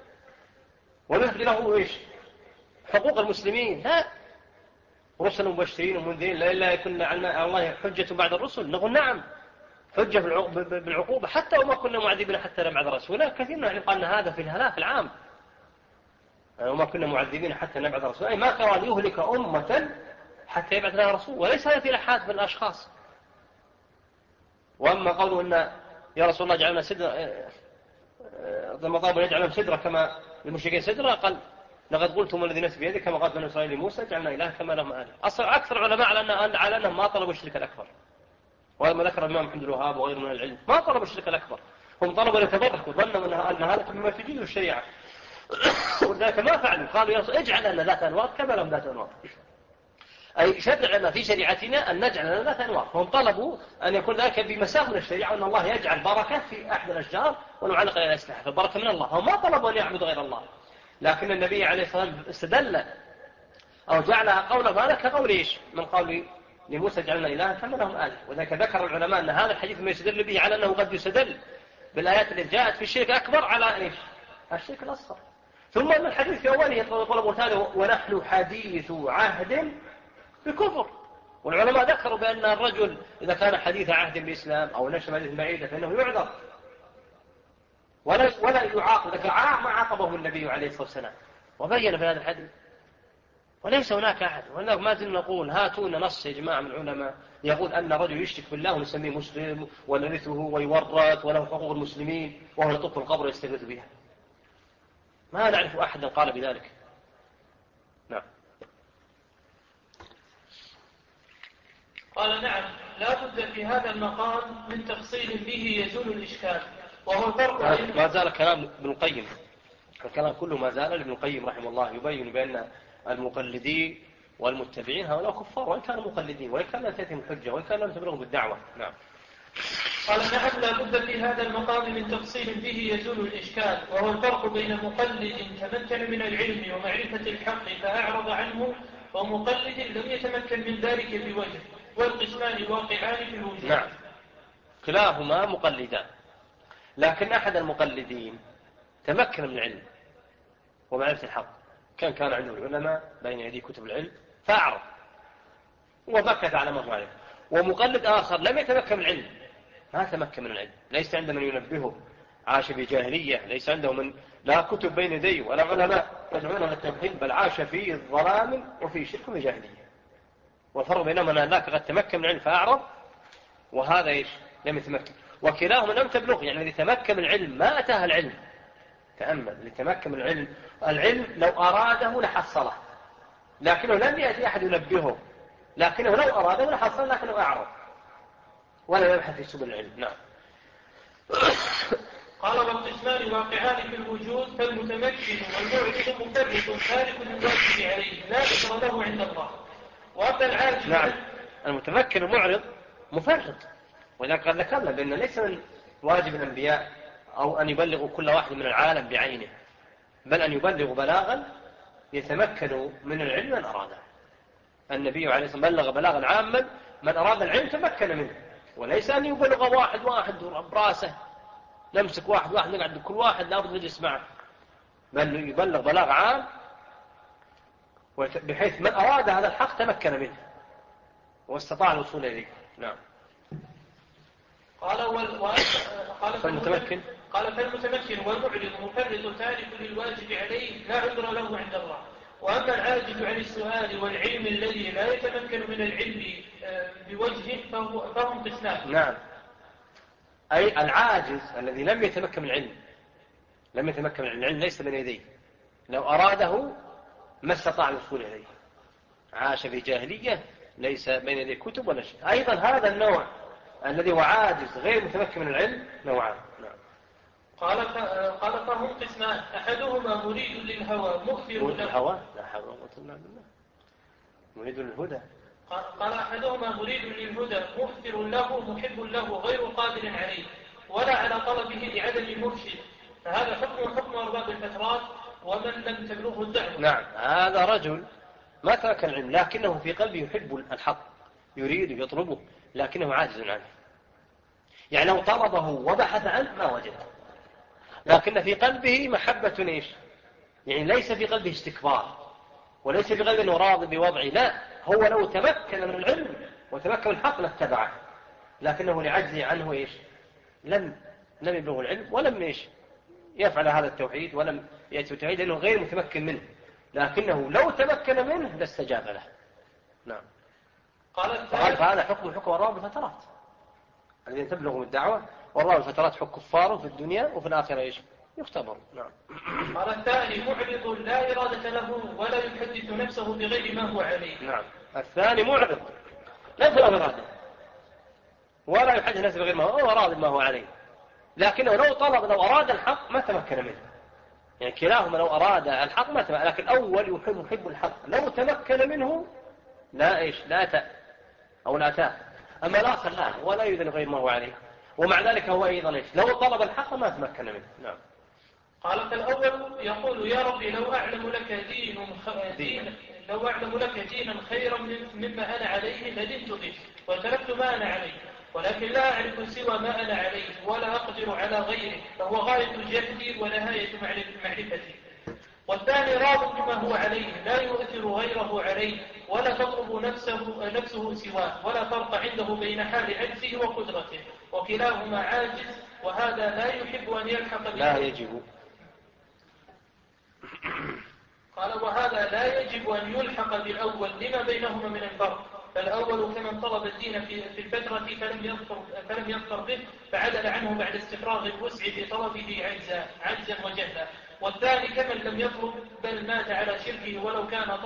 ونهدي له إيش حقوق المسلمين. لا، رسل مبشرين ومنذرين لا يكون على الله حجة بعد الرسل. نقول نعم حجة بالعقوبة حتى وما كنا معذبين حتى نبعث رسولا. كثير من قال هذا في الهلاك العام، وما كنا معذبين حتى نبعث رسولا، أي ما كان يهلك أمة حتى يبعث لها رسول، وليس هذا في الأحاد بالأشخاص. وأما قوله أن يا رسول الله جعلنا سدرة مطاب يجعلهم سدرة كما المشركين سدرة، قال لقد قلتم الذي نفسي بيده كما قال بنو إسرائيل لموسى جعلنا إله كما لهم آله. أصلا أكثر علماء على أنهم ما طلبوا الشرك الأكبر، وهذا ما ذكر الإمام محمد الوهاب وغيره من العلم، ما طلبوا الشرك الأكبر، هم طلبوا يتبركوا ظنوا أن هذا مما تجيز الشريعة، ولذلك ما فعلوا. قالوا يا رسول اجعل لنا ذات أنواط كما لهم ذات أنواط، أي شرع لنا في شريعتنا أن نجعل لنا ذات أنواط. هم طلبوا أن يكون ذلك بمساق من الشريعة، وأن الله يجعل بركة في أحد الأشجار ونعلق إلى الأسلحة، فالبركة من الله. هم ما طلبوا أن يعبدوا غير الله، لكن النبي عليه الصلاة والسلام استدل أو جعلها قوله هذا كقول إيش من قول لموسى جعلنا إلها كما لهم آله. وذلك ذكر العلماء أن هذا الحديث ما يستدل به على أنه قد يستدل بالآيات التي جاءت في الشرك الأكبر على إيش الشرك الأصغر. ثم أن الحديث في أوله طلب ثاني ونحن حديث عهد بكفر. والعلماء ذكروا بأن الرجل إذا كان حديث عهد بالإسلام أو نشر حديث بعيدة فإنه يعذر ولا يعاقب، لكن ما عاقبه النبي عليه الصلاة والسلام وبين في هذا الحديث. وليس هناك أحد، وهناك ما زلنا نقول هاتونا نص يا جماعة من العلماء يقول أن رجل يشرك بالله ونسميه مسلم ونرثه ويورث وله حقوق المسلمين وهو يطوف في القبر ويستغيث بها. ما نعرف أحدا قال بذلك. نعم. قال نعم لا بد في هذا المقام من تفصيل به يزول الإشكال، وهو الفرق بين ما زال كلام ابن القيم، الكلام كله ما زال ابن القيم رحمه الله يبين بأن المقلدين والمتبعين هؤلاء كفار وإن كانوا مقلدين وإن كان لا تأتيهم الحجة وإن كان لم تبلغهم بالدعوة. نعم. قال نعم لا بد في هذا المقام من تفصيل به يزول الإشكال، وهو الفرق بين مقلد تمكن من العلم ومعرفة الحق فأعرض عنه ومقلد لم يتمكن من ذلك بوجه، والقسمان واقعان في الوجود. نعم كلاهما مقلدان، لكن أحد المقلدين تمكن من العلم ومعرفة الحق، كان عنده العلماء بين يديه كتب العلم فأعرض ومكث على ما هو عليه. ومقلد آخر لم يتمكن من العلم، ما تمكن من العلم، ليس عنده من ينبهه، عاش بجاهلية، ليس عنده من لا كتب بين يديه ولا علماء يدعونه للتوحيد، بل عاش في ظلام وفي شرك وجاهلية. والفرق بينما أن ذاك قد تمكن من العلم فأعرض وهذا إيش لم يتمكن. وكلاهما لم تبلغ، يعني الذي تمكن من العلم ما أتاه العلم. تأمل، اللي تمكن من العلم لو أراده لحصله، لكنه لم يأتي أحد ينبهه لكنه لو أراده لحصل، لكنه أعرض ولا يبحث في سبل العلم. نعم. قال والقسمان واقعان في الوجود، فالمتمكن والمعرض مفرط تارك للواجب عليه لا أجر له عند الله. وأما العاجز. نعم، المتمكن المعرض مفرط، ولذلك قد ذكرنا بأن ليس من واجب الأنبياء أو أن يبلغوا كل واحد من العالم بعينه، بل أن يبلغوا بلاغا يتمكنوا من العلم من أراده. النبي عليه الصلاة والسلام بلغ بلاغا عاما، من أراد العلم تمكن منه، وليس أن يبلغ واحد براسه، نمسك واحد نقعد كل واحد لابد نجلس معه، بل يبلغ بلاغ عام بحيث من أراد هذا الحق تمكن منه واستطاع الوصول إليه. نعم. فالمتمكن والمعرض مفرط تارك للواجب عليه لا عذر له عند الله. وأما العاجز عن السؤال والعلم الذي لا يتمكن من العلم بوجهه فهم قسمان. نعم، أي العاجز الذي لم يتمكن من العلم، العلم ليس بين يديه، لو أراده ما استطاع الوصول إليه، عاش في جاهلية ليس بين يديه كتب ولا شيء. أيضا هذا النوع الذي هو عاجز غير متمكن من العلم نوعان. نعم. قال فهم قسمان، أحدهما مريد للهوى مؤثر له. الهوى لا حول ولا قوة إلا بالله. مريد للهدى. قال أحدهما مريد للهدى مؤثر له محب له غير قادر عليه ولا على طلبه لعدم مرشد، فهذا حكم أرباب الفترات ومن لم تبلغه الدعوة. نعم، هذا رجل ما ترك العلم لكنه في قلبه يحب الحق، يريد يطلبه لكنه عاجز عنه، يعني لو طلبه وبحث عنه ما وجده، لكن في قلبه محبة إيش؟ يعني ليس في قلبه استكبار، وليس في قلبه أنه راضي بوضعه، لا، هو لو تمكن من العلم وتمكن من الحق لاتبعه، لكنه لعجزه عنه إيش؟ لم يبلغ العلم ولم إيش؟ يفعل هذا التوحيد ولم يأتي التوحيد لأنه غير متمكن منه، لكنه لو تمكن منه لاستجاب له. نعم. قال فهذا حكم أرباب الفترات الذين تبلغهم الدعوة، وأرباب الفترات حكم كفار في الدنيا وفي الآخرة إيش؟ يختبر. نعم. قال الثاني معرض لا إرادة له ولا يحدث نفسه بغير ما هو عليه. نعم، الثاني معرض لا له إرادة ولا يحدث نفسه بغير ما هو راضي ما هو عليه، لكنه لو أراد الحق ما تمكن منه، يعني كلاهما لو أراد الحق ما تمكن، لكن الأول يحب الحق لو تمكن منه لا أتاه، أما الآخر لا ولا يذن غير ما هو عليه، ومع ذلك هو أيضا لو طلب الحق ما تمكن منه. نعم. قال فالأول يقول يا ربي لو أعلم لك دينا خيرا مما أنا عليه لدنت به وتركت ما أنا عليه، ولكن لا أعرف سوى ما أنا عليه ولا أقدر على غيره، فهو غاية جهدي ونهاية معرفتي. والثاني راض بما هو عليه لا يؤثر غيره عليه ولا تطلب نفسه سواه، ولا فرق عنده بين حال عجزه وقدرته، وكلاهما عاجز، وهذا لا يحب أن يلحق لا يجب. قال وهذا لا يجب أن يلحق بالأول لما بينهما من الفرق، فالأول كمن طلب الدين في الفترة فلم يظفر به فعدل عنه بعد استفراغ الوسع في طلبه عجزا وجهلا، والثاني كمن لم يطلب بل مات على شركه ولو كان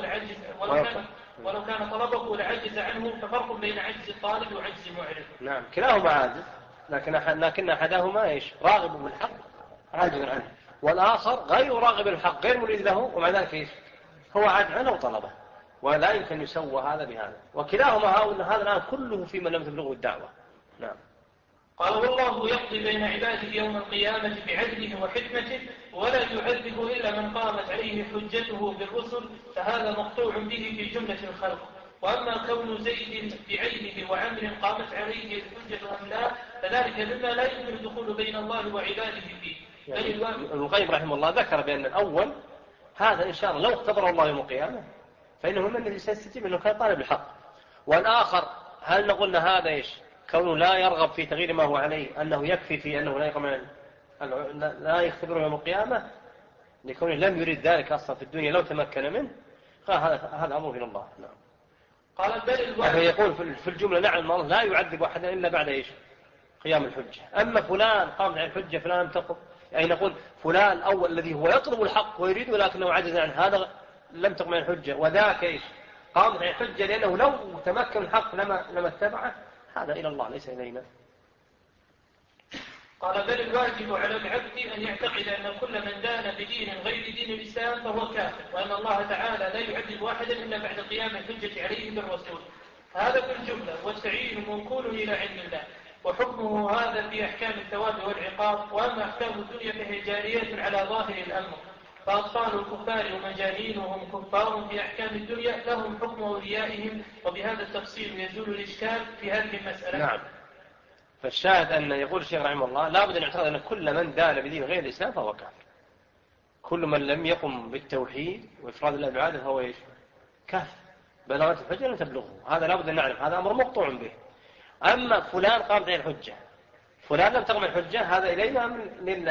طلبه العجز عنه، ففرق بين عجز الطالب وعجز المعرض. نعم، كلاهما عاجز، لكن أحدهما إيش؟ راغب بالحق عاجز عنه، والآخر غير راغب بالحق غير مريد له، ومع ذلك إيش؟ هو عاجز عنه وطلبه، ولا يمكن يسوى هذا بهذا، وكلاهما هذا الآن كله في من لم تبلغه الدعوة. نعم. قال والله يقضي بين عباده يوم القيامة بعدله وحكمته ولا يعذب إلا من قامت عليه حجته بالرسل، فهذا مقطوع به في جملة الخلق. وأما كون زيد بعينه وعمر قامت عليه الحجة أم لا فذلك مما لا يمكن الدخول بين الله وعباده فيه. يعني ابن القيم رحمه الله ذكر بأن الأول هذا إن شاء الله لو اختبر الله يوم القيامة فإنه من الذي سيستجيب أنه كان طالب الحق، والآخر هل نقولنا هذا إيش؟ كونه لا يرغب في تغيير ما هو عليه أنه يكفي في أنه لا يختبره يوم القيامة لكونه لم يريد ذلك أصلا في الدنيا لو تمكن منه، هذا أمره إلى الله. نعم. قال بل يقول في الجملة نعم الله لا يعذب أحدا إلا بعد إيش؟ قيام الحجة. أما فلان قامت على الحجة فلان لم تقم، يعني نقول فلان الأول الذي هو يطلب الحق ويريد ولكنه عجز عن هذا لم تقم على الحجة، وذاك إيش؟ قامت عليه الحجة لأنه لو تمكن الحق لما اتبعه، هذا إلى الله ليس إلينا. قال بل الواجب على العبد أن يعتقد أن كل من دان بدين غير دين الإسلام فهو كافر، وأن الله تعالى لا يعذب واحدا إلا بعد قيام الحجة عليه بالرسول. هذا في الجملة، والتعيين منقول إلى علم الله، وحكمه هذا في أحكام الثواب والعقاب. وأما أحكام الدنيا فهي جارية على ظاهر الأمر، فأطفال الكفار ومجانينهم كفار في أحكام الدنيا لهم حكم أوليائهم. وبهذا التفصيل يزول الإشكال في هذه المسألة. نعم. فالشاهد أن يقول الشيخ رحمه الله لا بد أن يعتقد أن كل من دان بدين غير الإسلام فهو كافر. كل من لم يقم بالتوحيد وإفراد الله بعبادته فهو إيش؟ كافر. بلاغة الحجة لم تبلغه، هذا لا بد أن نعرف، هذا أمر مقطوع به. أما فلان قامت عليه الحجة، فلان لم تقم الحجة، هذا إلينا أم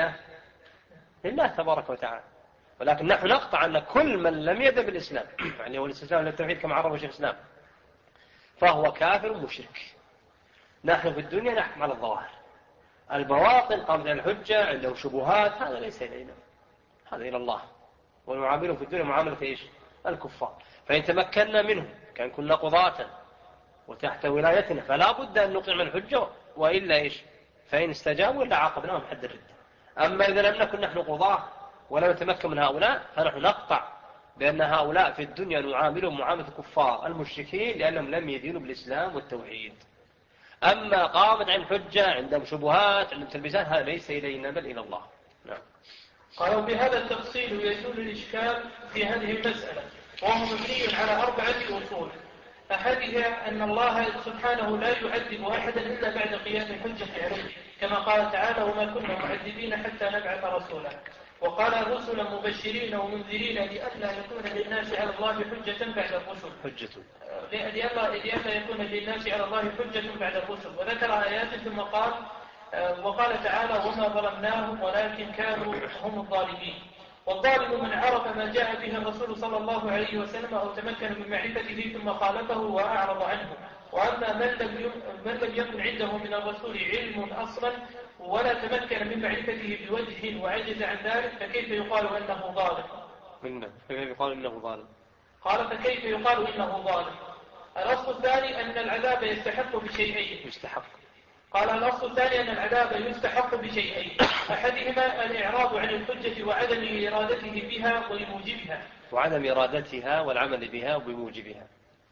لله تبارك وتعالى. ولكن نحن نقطع أن كل من لم يدع بالإسلام يعني هو الاستسلام للتوحيد كما عرفه شيخ الإسلام فهو كافر مشرك. نحن في الدنيا نحكم على الظواهر، البواطن قامت على الحجة عنده شبهات، هذا ليس إلينا، هذا إلى الله. ونعامله في الدنيا معاملة إيش؟ الكفار. فإن تمكنا منه كان كنا قضاة وتحت ولايتنا فلا بد أن نقيم الحجة، وإلا إيش؟ فإن استجابوا إلا عاقبناهم حد الردة. أما إذا لم نكن نحن قضاة ولم نتمكن من هؤلاء فنحن نقطع بأن هؤلاء في الدنيا نعاملهم معاملة الكفار المشركين لأنهم لم يدينوا بالإسلام والتوحيد. أما قامت عن حجة عندهم شبهات عندهم تلبيسات، هذا ليس إلينا بل إلى الله. نعم. قالوا بهذا التفصيل يزول الإشكال في هذه المسألة، وهو مبني على 4 أصول. أحدها أن الله سبحانه لا يعذب أحدا إلا بعد قيام الحجة عليه، كما قال تعالى وما كنا معذبين حتى نبعث رسولا. وقال رسلا مبشرين ومنذرين لئلا يكون للناس على الله حجة بعد الرسل. لئلا يكون للناس على الله حجة بعد الرسل. وذكر آيات ثم قال وقال تعالى وما ظلمناهم ولكن كانوا هم الظالمين. والظالم من عرف ما جاء به الرسول صلى الله عليه وسلم أو تمكن من معرفته ثم خالفه وأعرض عنه. وأما من لم يكن عنده من الرسول علم أصلا ولا تمكن من معرفته بوجه وعجز عن ذلك فكيف يقال إنه ظالم؟ فكيف يقال إنه ظالم؟ قال فكيف يقال إنه ظالم؟ الأصل الثاني أن العذاب يستحق بشيئين. قال الأصل الثاني أن العذاب يستحق بشيئين، أحدهما الإعراض عن الحجة وعدم إرادته بها وبموجبها. وعدم إرادتها والعمل بها وبموجبها.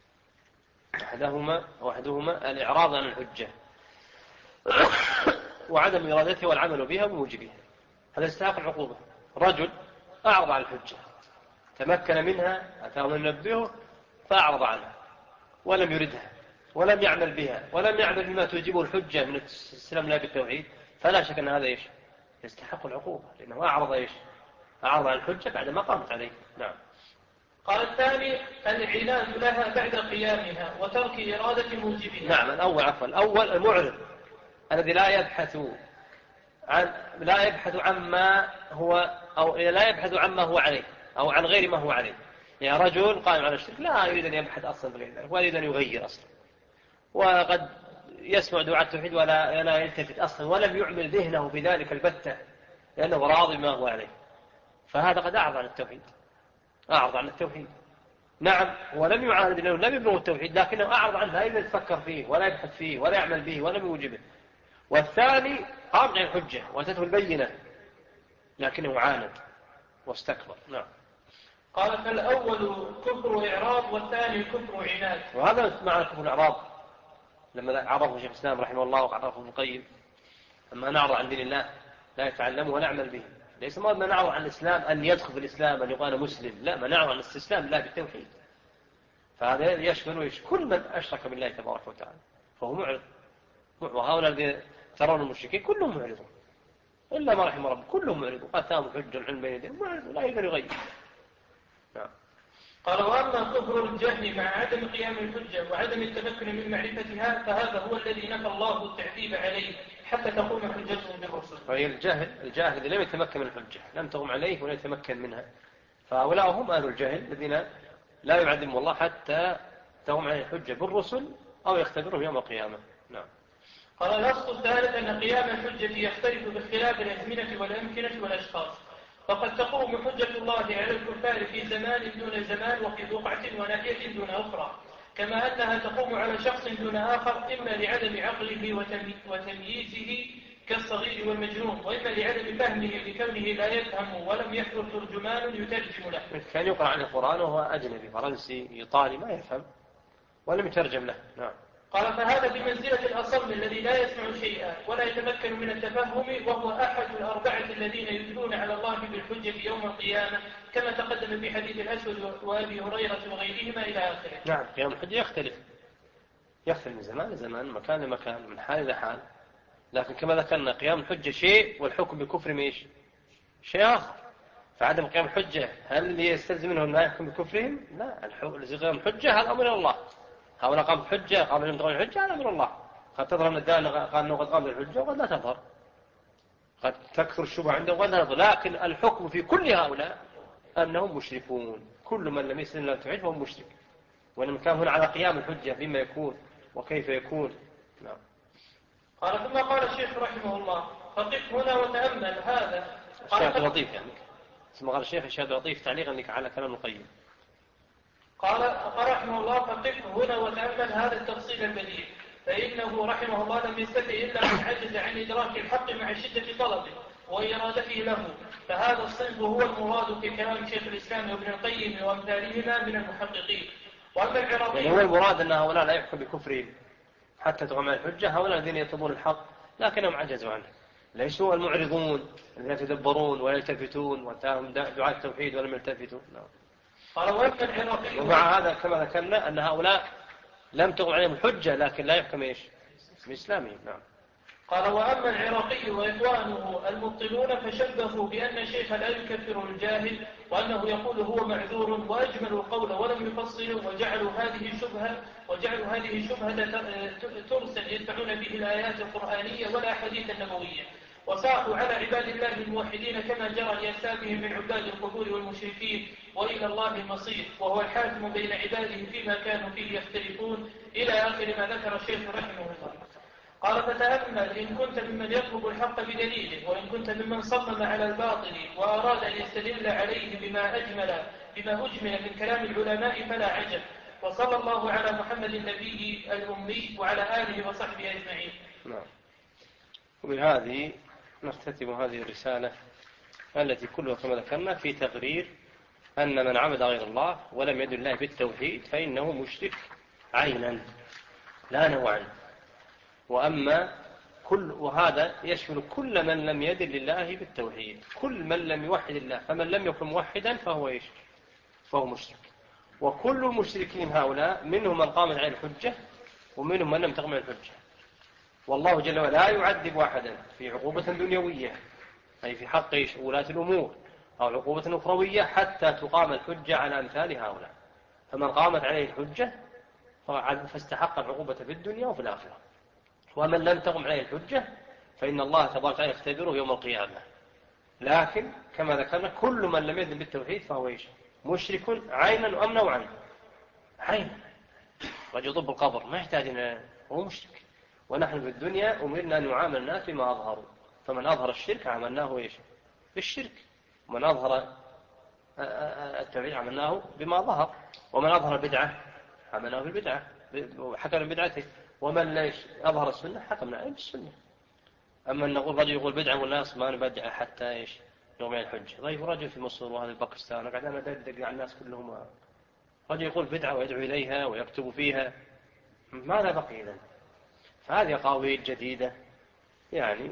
أحدهما الإعراض عن الحجة وعدم إرادتها والعمل بها وبموجبها، هذا يستحق العقوبة. رجل أعرض عن الحجة تمكن منها أتاه من نبيه فأعرض عنها ولم يردها ولم يعمل بها ولم يعمل بما توجبه الحجة من السلام لا بالتوحيد، فلا شك أن هذا إيش؟ يستحق العقوبة لأنه أعرض عن الحجة بعدما قامت عليه. نعم. قال الثاني العناد لها بعد قيامها وترك إرادة موجبها. نعم. الأول المعرض الذي لا يبحث عما هو أو لا يبحث عما هو عليه أو عن غير ما هو عليه. يعني رجل قائم على الشرك لا يريد أن يبحث أصلا بغير ذلك ولا يريد أن يغير أصلا، وقد يسمع دعاء التوحيد ولا يلتفت أصلا ولم يعمل ذهنه بذلك البتة لأنه راضي ما هو عليه، فهذا قد أعرض عن التوحيد. نعم ولم يعاند لأنه لم يبلغ التوحيد لكنه أعرض عنه لا يتفكر فيه ولا يبحث فيه ولا يعمل به ولم يوجبه. والثاني قام عن الحجة وأتته البينة لكنه عاند واستكبر. نعم. قال فالأول كفر إعراض والثاني كفر عناد. وهذا معنى كفر الإعراض لما عرفه شيخ الإسلام رحمه الله وعرفه ابن القيم. أما نعرض عن دين الله لا يتعلمه ولا يعمل به، ليس ما نعرض عن الإسلام أن يدخل في الإسلام أن يقال مسلم، لا، ما نعرض عن الاستسلام لا بالتوحيد. فهذا يشمل كل من أشرك بالله تبارك وتعالى فهو معرض. وهؤلاء الذين ترون المشركين كلهم معرضون إلا ما رحم رب، كلهم معرضون، أتاهم حجة العلم بين يديهم معرضون لا يقدر يغير. نعم. قال وأما كفر الجهل مع عدم قيام الحجة وعدم التمكن من معرفتها فهذا هو الذي نفى الله التعذيب عليه حتى تقوم حجته بالرسل. وهي الجاهل الذي لم يتمكن من الحجة لم تقوم عليه ولا يتمكن منها، فهؤلاء هم أهل الجهل الذين لا يعذبهم الله حتى تقوم عليه الحجة بالرسل أو يختبرهم يوم القيامة. نعم. قال الأصل الثالث أن قيام الحجة يختلف باختلاف الأزمنة والأمكنة والأشخاص، فقد تقوم حجة الله على الكفار في زمان دون زمان وفي بقعة وناحية دون أخرى، كما أنها تقوم على شخص دون آخر، إما لعدم عقله وتمييزه كالصغير والمجنون، وإما لعدم فهمه لكونه لا يفهم ولم يحضر ترجمان يترجم له. كان يقرأ عن القرآن وهو أجنبي فرنسي إيطالي ما يفهم ولم يترجم له. نعم. قال فهذا بمنزلة الأصم الذي لا يسمع شيئا ولا يتمكن من التفهم، وهو أحد الأربعة الذين يدلون على الله بالحجة يوم القيامة، كما تقدم في حديث الأسود وأبي هريرة وغيرهما إلى آخره. نعم. قيام الحجة يختلف من زمان لزمان، مكان لمكان، من حال إلى حال، لكن كما ذكرنا قيام الحجة شيء والحكم بكفر ايش؟ شيء آخر. فعدم قيام الحجة هل يستلزم منهم لا يحكم بكفرهم؟ لا، قيام الحجة هذا أمر الله. هؤلاء قاموا الحجة، قاموا لهم تقام الحجة، هذا أمر الله. قد تظهر من الدال قال أنه قد قام الحجة وقد لا تظهر، قد تكثر الشبهة عندهم وقد لا تظهر، لكن الحكم في كل هؤلاء أنهم مشركون. كل من لم يسلم لا توحيد فهو مشرك، وإنما كان هنا على قيام الحجة بما يكون وكيف يكون. نعم. قال ثم قال الشيخ رحمه الله فقف هنا وتأمل هذا. الشيخ لطيف يعني ثم قال الشيخ الشيخ لطيف تعليقا لك على كلام القيم. قال رحمه الله فقف هنا وتأمل هذا التفصيل البديع، فإنه رحمه الله لم يستطع إلا من عجز عن إدراك الحق مع شدة طلبه وإرادته له، فهذا الصنف هو المراد في كلام شيخ الإسلام وابن القيم وأمثالهما من المحققين. وأما العراقي يعني هو المراد أن هؤلاء لا يحكم بكفرهم حتى تقام الحجة، هؤلاء الذين يطلبون الحق لكنهم عجزوا عنه، ليسوا المعرضون الذين يتدبرون ولا يلتفتون وانتهوا دعاة التوحيد ولم يلتفتوا. قال وأما العراقي ومع هذا كما ذكرنا أن هؤلاء لم تقم عليهم الحجة لكن لا يحكم إيش؟ بإسلامهم. نعم. قال وأما العراقي وإخوانه المبطلون فشبهوا بأن الشيخ لا يكفر الجاهل وأنه يقول هو معذور، وأجملوا القول ولم يفصلوا وجعلوا هذه شبهة ترسل يدفعون به الآيات القرآنية والأحاديث النبوية، وساقوا على عباد الله الموحدين كما جرى لأسلافهم من عباد القبور والمشركين، وإلى الله المصير وهو الحاكم بين عباده فيما كانوا فيه يختلفون، إلى آخر ما ذكر الشيخ رحمه الله. قال فتأمل إن كنت ممن يطلب الحق بدليله، وإن كنت ممن صمم على الباطل وأراد أن يستدل عليه بما أجمل من كلام العلماء فلا عجب. وصلى الله على محمد النبي الأمي وعلى آله وصحبه أجمعين. نعم. وبهذه نختتم هذه الرسالة التي كلها كما ذكرنا في تقرير أن من عبد غير الله ولم يدل الله بالتوحيد فإنه مشرك عينا لا نوعا. وهذا يشمل كل من لم يدل لله بالتوحيد، كل من لم يوحد الله، فمن لم يكن موحدا فهو إيش؟ فهو مشرك. وكل المشركين هؤلاء منهم من قامت عليه الحجة ومنهم من لم تقم عليه الحجة. والله جل وعلا لا يعذب أحدا في عقوبة دنيوية أي في حق ولاة الأمور أو عقوبة أخروية حتى تقام الحجة على أمثال هؤلاء. فمن قامت عليه الحجة فاستحق العقوبة في الدنيا وفي الآخرة، ومن لم تقم عليه الحجة فإن الله تبارك وتعالى يختبره يوم القيامة. لكن كما ذكرنا كل من لم يدن بالتوحيد فهو إيش؟ مشرك عينا أم نوعا. عينا رجل طب القبر ما يحتاج هو مشرك. ونحن في الدنيا أمرنا أن نعامل الناس بما أظهروا، فمن أظهر الشرك عملناه إيش؟ بالشرك، ومن أظهر التوحيد عملناه بما ظهر، ومن أظهر البدعة عملناه بالبدعة وحكمنا بدعته، ومن لا أظهر السنة حكمنا عليه بالسنة. أما أن نقول رجل يقول بدعة والناس ما نبدع حتى إيش؟ يوم الحجة. طيب رجل في مصر وهذا باكستان وقاعد أنا أدقق على الناس كلهم، رجل يقول بدعة ويدعو إليها ويكتب فيها، ماذا بقي إذن؟ فهذه قاويل جديدة يعني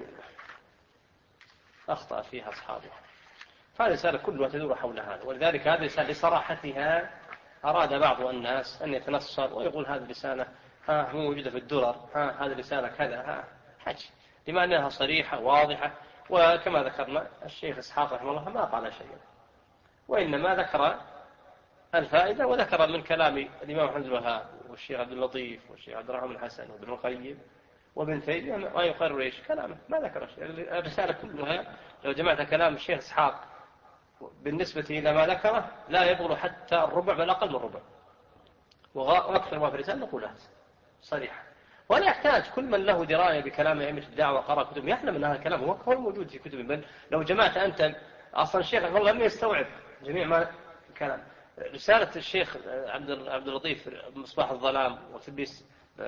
أخطأ فيها أصحابها. فهذه الرسالة كلها تدور حول هذا، ولذلك هذه الرسالة لصراحتها أراد بعض الناس أن يتنصر ويقول هذه الرسالة موجودة في الدرر، هذه الرسالة كذا، حج، لما أنها صريحة واضحة. وكما ذكرنا الشيخ إسحاق رحمه الله ما قال شيئا، وإنما ذكر الفائدة، وذكر من كلام الإمام محمد الوهاب والشيخ عبد اللطيف والشيخ عبد الرحمن الحسن وابن القيم وابن تيمية ما يقرر إيش كلامه، ما ذكر شيء. الرسالة كلها لو جمعت كلام الشيخ إسحاق بالنسبة إلى ما ذكره لا يبلغ حتى الربع بل أقل من الربع، وأكثر ما في الرسالة نقولها صريحة. ولا يحتاج كل من له دراية بكلام أئمة الدعوة قرأ كتب يعلم أن هذا الكلام هو موجود في كتب. بل لو جمعت أنت أصلا الشيخ والله لم يستوعب جميع ما كلام. رسالة الشيخ عبد اللطيف مصباح الظلام وتلبيس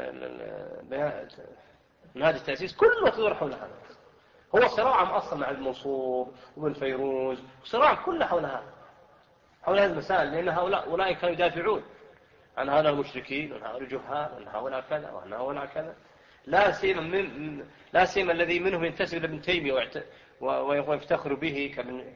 نادي التأسيس كله تدور حول هذا. هو صراع أصلا مع المنصور وابن فيروز، صراع كله حول هذا، حول هذه المسائل، لأن هؤلاء كانوا يدافعون عن هؤلاء المشركين وعن هؤلاء الجهال وعن هؤلاء كذا وعن هؤلاء كذا. لا سيما الذي منهم ينتسب لابن تيمية ويفتخر به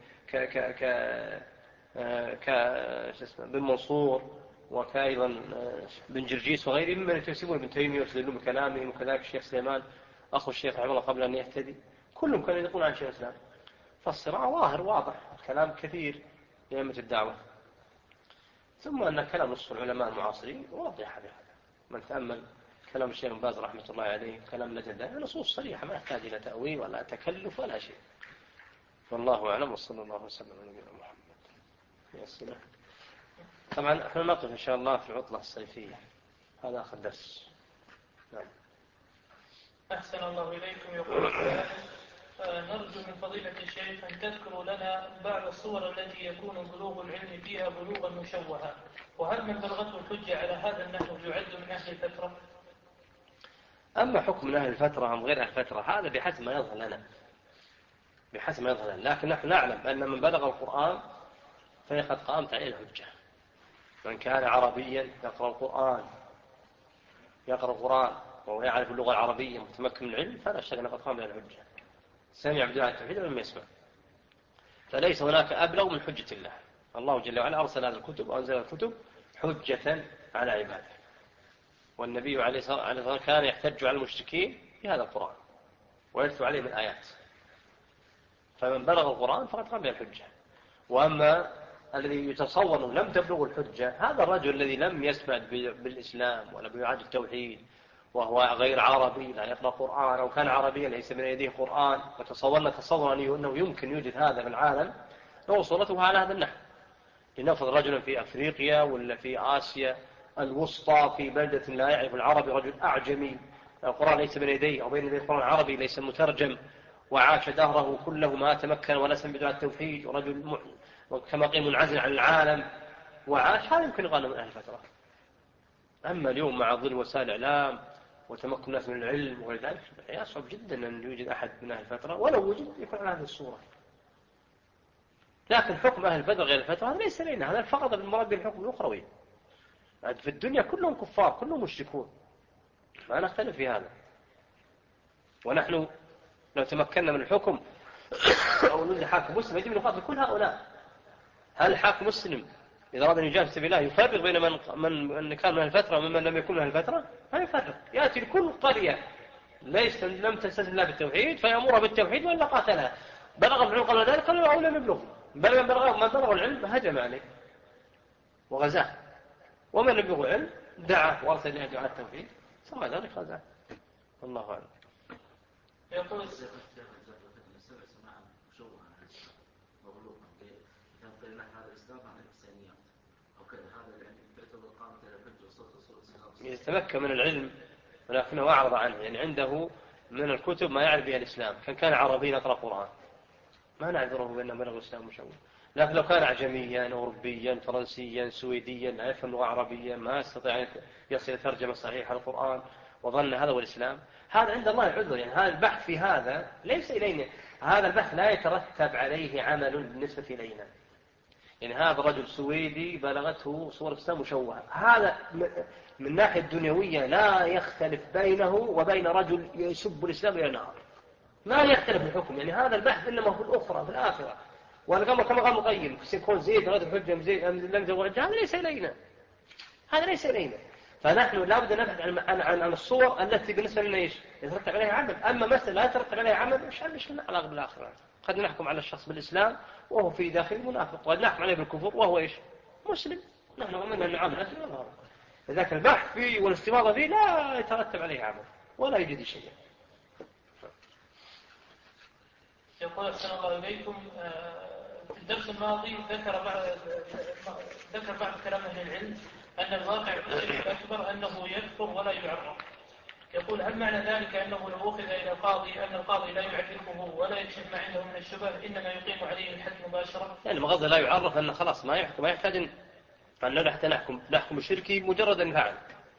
بن منصور وكأيضا بن جرجيس وغيره ممن ينتسبون لابن تيمية ويستدلون بكلامهم، وكذلك الشيخ سليمان أخو الشيخ رحمه الله قبل أن يهتدي، كلهم كانوا يقولون عن شيخ الإسلام. فالصراع ظاهر واضح، كلام كثير لأئمة الدعوة. ثم أن كلام نصف العلماء المعاصرين واضح هذا، من تأمل كلام الشيخ باز رحمة الله عليه، كلام لجنة نصوص صريحة ما يحتاج إلى تأويل ولا تكلف ولا شيء. والله أعلم، وصلى الله وسلم على نبينا محمد. يا طبعا احنا نقف إن شاء الله في العطلة الصيفية، هذا آخر درس. نعم. أحسن الله إليكم. يقول نرجو من فضيلة الشيخ أن تذكروا لنا بعض الصور التي يكون بلوغ العلم فيها بلوغا مشوها، وهل من بلغته الحجة على هذا النحو يعد من أهل الفترة؟ أما حكم من أهل الفترة أم غير أهل الفترة هذا بحسب ما يظهر لنا، لكن نحن نعلم أن من بلغ القرآن فقد قامت عليه الحجة. من كان عربيا يقرأ القرآن وهو يعرف اللغة العربية متمكن من العلم فلا شك أنه قد قام عليه الحجة. سمع بدعاء التوحيد ولم يسمع، فليس هناك أبلغ من حجة الله. الله جل وعلا أرسل هذه الكتب وأنزل الكتب حجة على عباده، والنبي عليه الصلاة والسلام كان يحتج على المشركين بهذا القرآن ويتلو عليهم الآيات. فمن بلغ القرآن فقد قام بالحجة. وأما الذي يتصور لم تبلغ الحجة هذا الرجل الذي لم يسمع بالإسلام ولا بيعاد التوحيد وهو غير عربي لا يقرأ قرآن، أو كان عربيا ليس من يديه قرآن، وتصورنا تصورا أنه يمكن يوجد هذا في العالم، لو صورته على هذا النحو. لنفرض رجلا في أفريقيا ولا في آسيا الوسطى في بلدة لا يعرف العربي، رجل أعجمي القرآن ليس بين يديه أو بين يديه القرآن العربي ليس مترجم، وعاش دهره كله ما تمكن ولا سمع بدعاء التوحيد، ورجل كما قيل منعزل عن العالم وعاش، هذا يمكن يقال من أهل الفترة. أما اليوم مع ظل وسائل الإعلام وتمكن الناس من العلم وغير ذلك يصعب جدا أن يوجد أحد من أهل الفترة، ولو وجد يكون على هذه الصورة. لكن حكم أهل الفترة غير الفترة هذا ليس لنا، هذا فقط المراد بالحكم الأخروي. في الدنيا كلهم كفار كلهم مشركون، ما نختلف في هذا. ونحن لو تمكنا من الحكم أو نزل حاكم مسلم يجب أن نقاتل كل هؤلاء. هل الحاكم مسلم إذا أراد أن يجاهد في سبيل الله يفرق بين من كان من الفترة ومن لم يكن من الفترة؟ ما يفرق، يأتي لكل قرية لم تستسلم لها بالتوحيد فيأمرها بالتوحيد وإلا قاتلها. بلغ العلم قبل ذلك قالوا أو لم يبلغ، بل من بلغ العلم هجم عليه وغزاه، ومن لم يبلغ العلم دعا وارسل إليه دعاء التوحيد ثم ذلك غزاه. الله أعلم. يقول يتمكن من العلم ولكنه أعرض عنه، يعني عنده من الكتب ما يعرف بها الإسلام. كان عربيا يقرأ قرآن ما نعذره بأنه بلغ الإسلام مشوه، لكن لو كان أعجميا أوروبيا فرنسيا سويديا لا يفهم لغة عربية ما يستطيع أن يصل ترجمة صحيحة للقرآن وظن هذا هو الإسلام، هذا عند الله عذر. يعني هذا البحث في هذا ليس إلينا، هذا البحث لا يترتب عليه عمل بالنسبة إلينا. يعني هذا رجل سويدي بلغته صورة الإسلام مشوهة، هذا من ناحية الدنيوية لا يختلف بينه وبين رجل يسب الإسلام إلى النار، ما يختلف الحكم. يعني هذا البحث إنما في الأخرى في الآخرة. والأمر كما قال مقيم سيكون زيد غير الحجة زيد لم تزوج، هذا ليس إلينا. فنحن لابد نبحث عن الصور التي بالنسبة لنا يترتب عليها عمل. أما مثلا لا يترتب عليها عمل مش علاقة بالآخرة. قد نحكم على الشخص بالإسلام وهو في داخل منافق، وقد نحكم عليه بالكفر وهو مسلم. نحن أمنا أن نعامل أسلم. لذلك البحث فيه والاستفاضة فيه لا يترتب عليه عمل ولا يجد شيء. يقول السلام الله عليكم. في الدرس الماضي ذكر بعض كلام أهل العلم أن الواقع الأكبر أنه يكفر ولا يعرف، يقول هل معنى ذلك أنه لو أخذ إلى القاضي أن القاضي لا يعرفه ولا يكشف ما عنده من الشبه إنما يقيم عليه الحد مباشرة؟ يعني بغض لا يعرف أن خلاص ما يحتاج أن حتى نحكم بالشرك مجرد الفعل،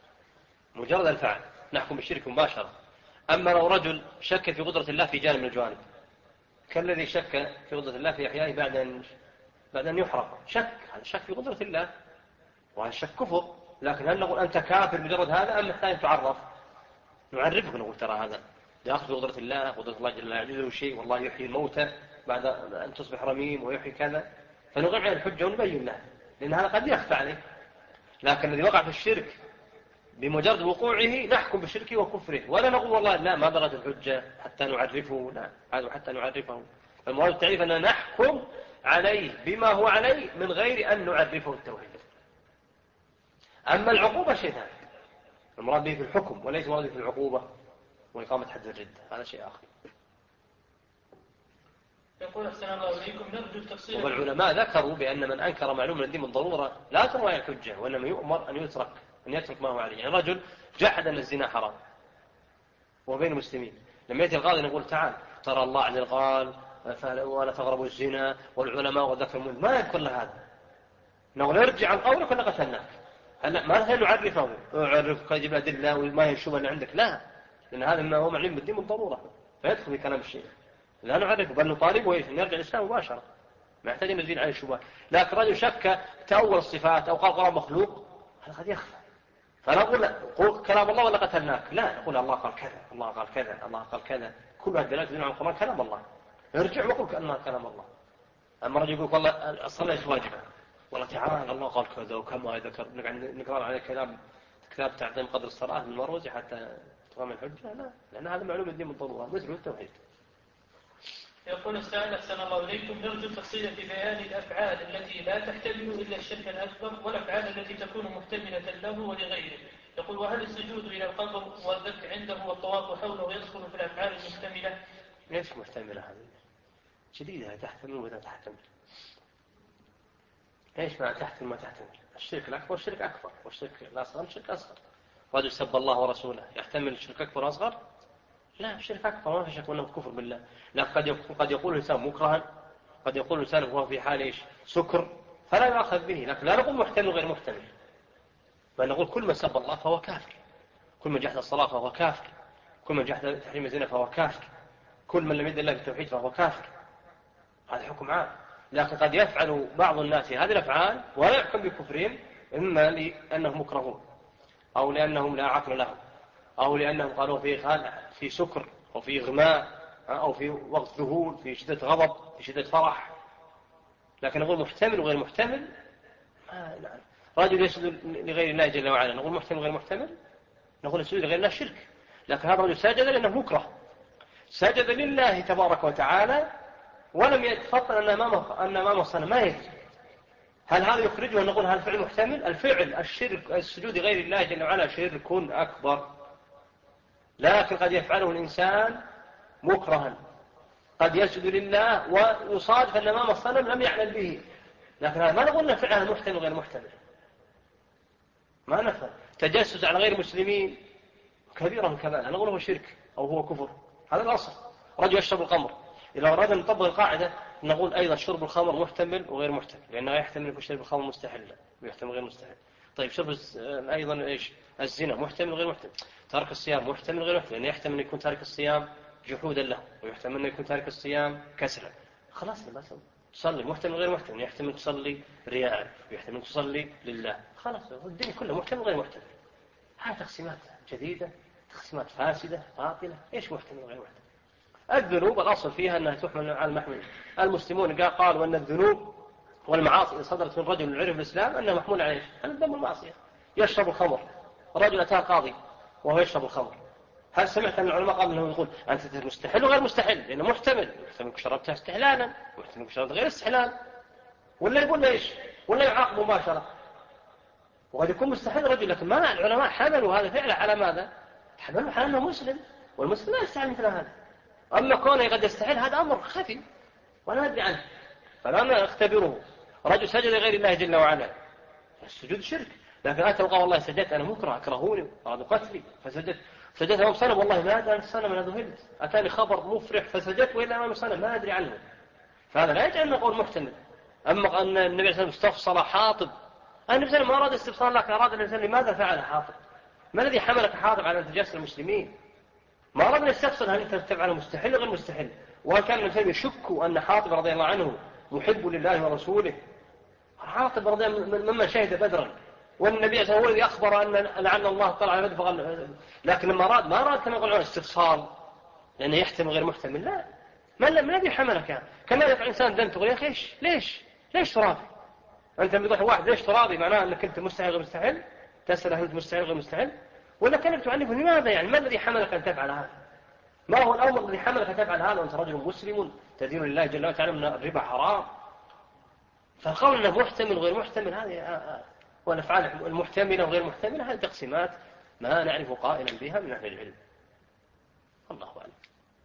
نحكم بالشرك مباشرة. أما لو رجل شك في قدرة الله في جانب من الجوانب كالذي شك في قدرة الله في إحيائه بعد أن يحرق، هذا شك في قدرة الله وهذا الشك كفر. لكن هل نقول أنت كافر مجرد هذا أم محتاج تعرف؟ نعرفك، نقول ترى هذا داخل في قدرة الله جل لا يعجزه شيء، والله يحيي الموتى بعد أن تصبح رميم ويحيي كذا، فنقيم عليه الحجة ونبين له، لأن هذا قد يخفى عليه. لكن الذي وقع في الشرك بمجرد وقوعه نحكم بالشرك وكفره، ولا نقول والله لا ما بلغت الحجة حتى نعرفه، لا هذا حتى نعرفه. المراد التعريف أننا نحكم عليه بما هو عليه من غير أن نعرفه التوحيد. أما العقوبة شيء ثاني، المراد به في الحكم وليس المراد في العقوبة وإقامة حد الردة، هذا شيء آخر. يقول أحسن الله إليكم نرجو التفصيل. والعلماء ذكروا بأن من أنكر معلوم من الدين بالضرورة لا تروى الحجة، وإنما يؤمر أن يترك ما هو عليه. يعني رجل جحد أن الزنا حرام وبين المسلمين، لما يأتي القاضي نقول تعال ترى الله عز قال ولا تقربوا الزنا والعلماء وذكر ما يذكر له هذا، نقول ارجع عن قولك ولا قتلناك. هلا ما نحن نعرفك يجب أدلة وما هي الشبهة اللي عندك، لا، لأن هذا ما هو معلوم بالدين بالضرورة فيدخل في كلام الشيء، لا نعرفه بل نطالبه أن يرجع الإسلام مباشرة، ما يحتاج أن نزيل عليه الشبهات. لكن رجل شك تأول الصفات أو قال قرآن مخلوق هذا قد يخفى، فنقول قل كلام الله ولا قتلناك، لا، نقول الله قال كذا، الله قال كذا، الله قال كذا، كل هذه الدلالات تدل على القرآن كلام الله، ارجع وقل كأنها كلام الله. أما رجل يقول والله الصلاة ليست واجبة، والله تعالى الله قال كذا وكما ذكر، نقرأ عليه كتاب تعظيم قدر الصلاة من المروزي حتى تقام الحجة، لا، لأن هذا معلوم الدين بالضرورة مثل التوحيد. يقول السائل أحسن الله إليكم نرجو التفصيل في بيان الأفعال التي لا تحتمل إلا الشرك الأكبر والأفعال التي تكون محتملة له ولغيره. يقول وهل السجود إلى القبر والذبح عنده والطواف حوله يدخل في الأفعال المحتملة؟ ليش محتملة هذه؟ شديدة تحتمل ولا تحتمل؟ ايش ما تحتمل ما تحتمل؟ الشرك الأكبر شرك أكبر، والشرك الأصغر شرك أصغر. رجل سب الله ورسوله يحتمل الشرك أكبر أصغر؟ لا، الشرك أكبر ما في شك أنه كفر بالله. لكن قد يقول الإنسان مكرها، قد يقول الإنسان وهو في حال إيش؟ سكر، فلا يؤخذ به. لكن لا نقول محتمل غير محتمل، بل نقول كل من سب الله فهو كافر، كل من جحد الصلاة فهو كافر، كل من جحد تحريم الزنا فهو كافر، كل من لم يدع الله بالتوحيد فهو كافر. هذا حكم عام. لكن قد يفعل بعض الناس هذه الأفعال ولا يحكم بكفرهم، إما لأنهم مكرهون أو لأنهم لا عقل لهم أو لأنهم قالوا في سكر أو في إغماء أو في وقت ذهول، في شدة غضب، في شدة فرح. لكن نقول محتمل وغير محتمل، رجل يسجد لغير الله جل وعلا نقول محتمل وغير محتمل؟ نقول السجود لغير الله شرك. لكن هذا الرجل سجد لأنه مكره، سجد لله تبارك وتعالى ولم يتفطن أن أمامه صنم، ما يجب. هل هذا يخرجه؟ نقول هل الفعل محتمل؟ الفعل الشرك السجود لغير الله جل وعلا شرك أكبر، لكن قد يفعله الإنسان مكرها، قد يسجد لله ويصادف أن أمام الصنم لم يعلم به، لكن هذا ما نقول أن فعله محتمل غير محتمل، ما نفهم. تجسس على غير مسلمين كبيرا كمان نقول هو شرك أو هو كفر، هذا الأصل. رجل يشرب الخمر، إذا أردنا نطبق القاعدة نقول أيضا شرب الخمر محتمل وغير محتمل، لأنه يحتمل يكون شرب الخمر مستحلا ويحتمل غير مستحل. طيب شرب أيضا إيش؟ الزنا محتمل وغير محتمل. ترك الصيام محتمل وغير محتمل، لأنه يحتمل أن يكون تارك الصيام جحودا له، ويحتمل أن يكون تارك الصيام كسلا. خلاص لا تصلي محتمل وغير محتمل، يحتمل تصلي رياء ويحتمل تصلي لله، خلاص الدين كله محتمل وغير محتمل. هذه تقسيمات جديدة، تقسيمات فاسدة باطلة. إيش محتمل وغير محتمل؟ الذنوب الأصل فيها أنها تحمل على المحمول. المسلمون قالوا أن الذنوب والمعاصي صدرت من رجل عرف الإسلام أنها محمول عليه على الذنب والمعصية. يشرب الخمر، رجل أتاه قاضي وهو يشرب الخمر، هل سمعت أن العلماء قالوا أنه يقول أنت مستحل وغير مستحل؟ لأنه محتمل شربتها استحلالا ومحتمل شربتها غير استحلال، ولا يقول إيش؟ ولا يعاقب مباشرة. وقد يكون مستحل رجل، لكن ما العلماء حملوا هذا فعله على ماذا؟ حملوا على أنه مسلم، والمسلم لا يستحل مثل هذا. أما كونه قد يستحل هذا أمر خفي ولا ندري عنه، فلا نختبره. رجل سجد لغير الله جل وعلا، السجود شرك، لكن أتى وقال والله سجدت أنا مكره، أكرهوني أرادوا قتلي فسجدت. سجدت أمام صنم والله ما أدري عن الصنم، أنا ذهلت، أتاني خبر مفرح فسجدت وإلا أمام الصنم ما أدري عنه. فهذا لا يجعلنا قول محتمل. أما أن النبي صلى الله عليه وسلم استفصل حاطب، النبي صلى الله عليه وسلم ما أراد استفصال، لكن أراد النبي صلى الله عليه وسلم لماذا فعل حاطب؟ ما الذي حملك حاطب على أن تجسر المسلمين؟ ما أردنا نستفصل هل أنت تفعله مستحيل غير مستحيل، وهل كان النبي يشك أن حاطب رضي الله عنه محب لله ورسوله؟ حاطب رضي الله ممن شهد بدرا، والنبي صلى الله عليه وسلم هو الذي أخبر أن لعل الله طلع على بدر، لكن لما أراد ما أراد كما يقولون استفصال لأنه يحتمل غير محتمل. لا، ما الذي حملك؟ كما يفعل إنسان ذنب تقول يا أخي ليش ترابي؟ أنت بيضح واحد ليش ترابي معناه أنك أنت مستحيل غير مستحيل، تسأل هل أنت مستحيل غير مستحيل، ولا كانك تعنفه لماذا؟ يعني ما الذي حملك أن تفعل هذا؟ ما هو الأمر الذي حملك أن تفعل هذا وأنت رجل مسلم تدين لله جل وعلا تعلم أن الربا حرام؟ فالقول أنه محتمل غير محتمل هذه والأفعال المحتملة وغير محتملة هذه تقسيمات ما نعرف قائلا بها من أهل العلم. الله أعلم.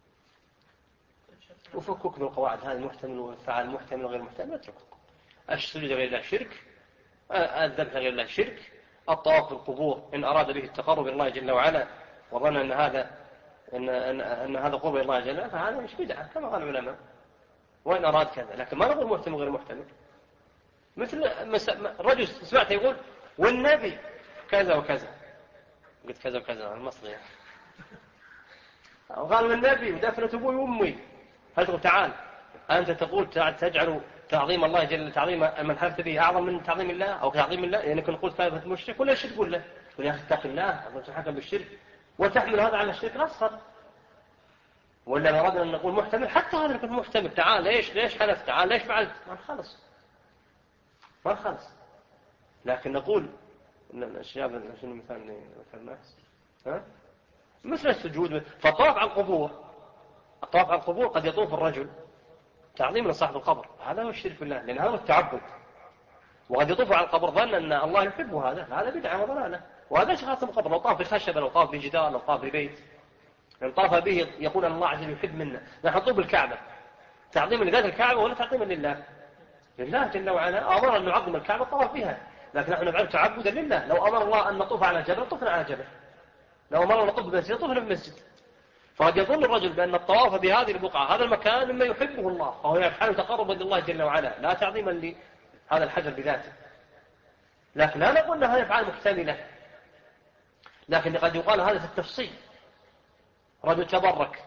وفكك بالقواعد هذه المحتمل والفعال المحتمل وغير محتمل اتركه. السجود غير الله شرك، الذبح غير الله شرك، الطواف بالقبور إن أراد به التقرب إلى الله جل وعلا وظن أن هذا قرب إلى الله جل وعلا فهذا مش بدعة كما قال العلماء، وإن أراد كذا، لكن ما نقول محتمل غير محتمل. مثل رجل سمعت يقول والنبي كذا وكذا، قلت كذا وكذا المصري يعني. وقال والنبي ودفنت أبوي وأمي، هل تقول تعال أنت تقول تجعل تعظيم الله جل تعظيم من حلفت به أعظم من تعظيم الله أو تعظيم الله، يعني كن قلت كلمة مشرك ولا شرك تقول له يا أخي اتق الله أنت تحكم بالشرك وتحمل هذا على الشرك الأصغر. ولا أردنا أن نقول محتمل حتى هذا يكون محتمل، تعال ليش حلفت، تعال ليش فعلت، ما خلص. لكن نقول إن الشباب شنو مثال الناس مثل السجود، فالطواف على القبور قد يطوف الرجل تعظيم لصاحب القبر، هذا هو الشرك بالله لأن هذا التعبد، وقد يطوف على القبر ظن أن الله يحب هذا بدعة وضلالة، وهذا شخص القبر لو طاف بخشبة لو طاف بجدار لو طاف ببيت لو طاف به يقول أن الله عز وجل يحب منا. نحن نطوف بالكعبة تعظيما لذات الكعبة ولا تعظيما لله جل وعلا أمر أن نعظم الكعبة الطواف بها، لكن نحن نفعل تعبدا لله. لو أمر الله أن نطوف على جبل طفنا على جبل، لو أمر أن نطوف بمسجد طفنا بمسجد. فقد يظن الرجل بأن الطواف بهذه البقعة هذا المكان مما يحبه الله فهو يفعل تقربا لله جل وعلا لا تعظيما لهذا الحجر بذاته. لكن لا نقول أن هذه أفعال محتملة، لكن قد يقال هذا في التفصيل. رجل تبرك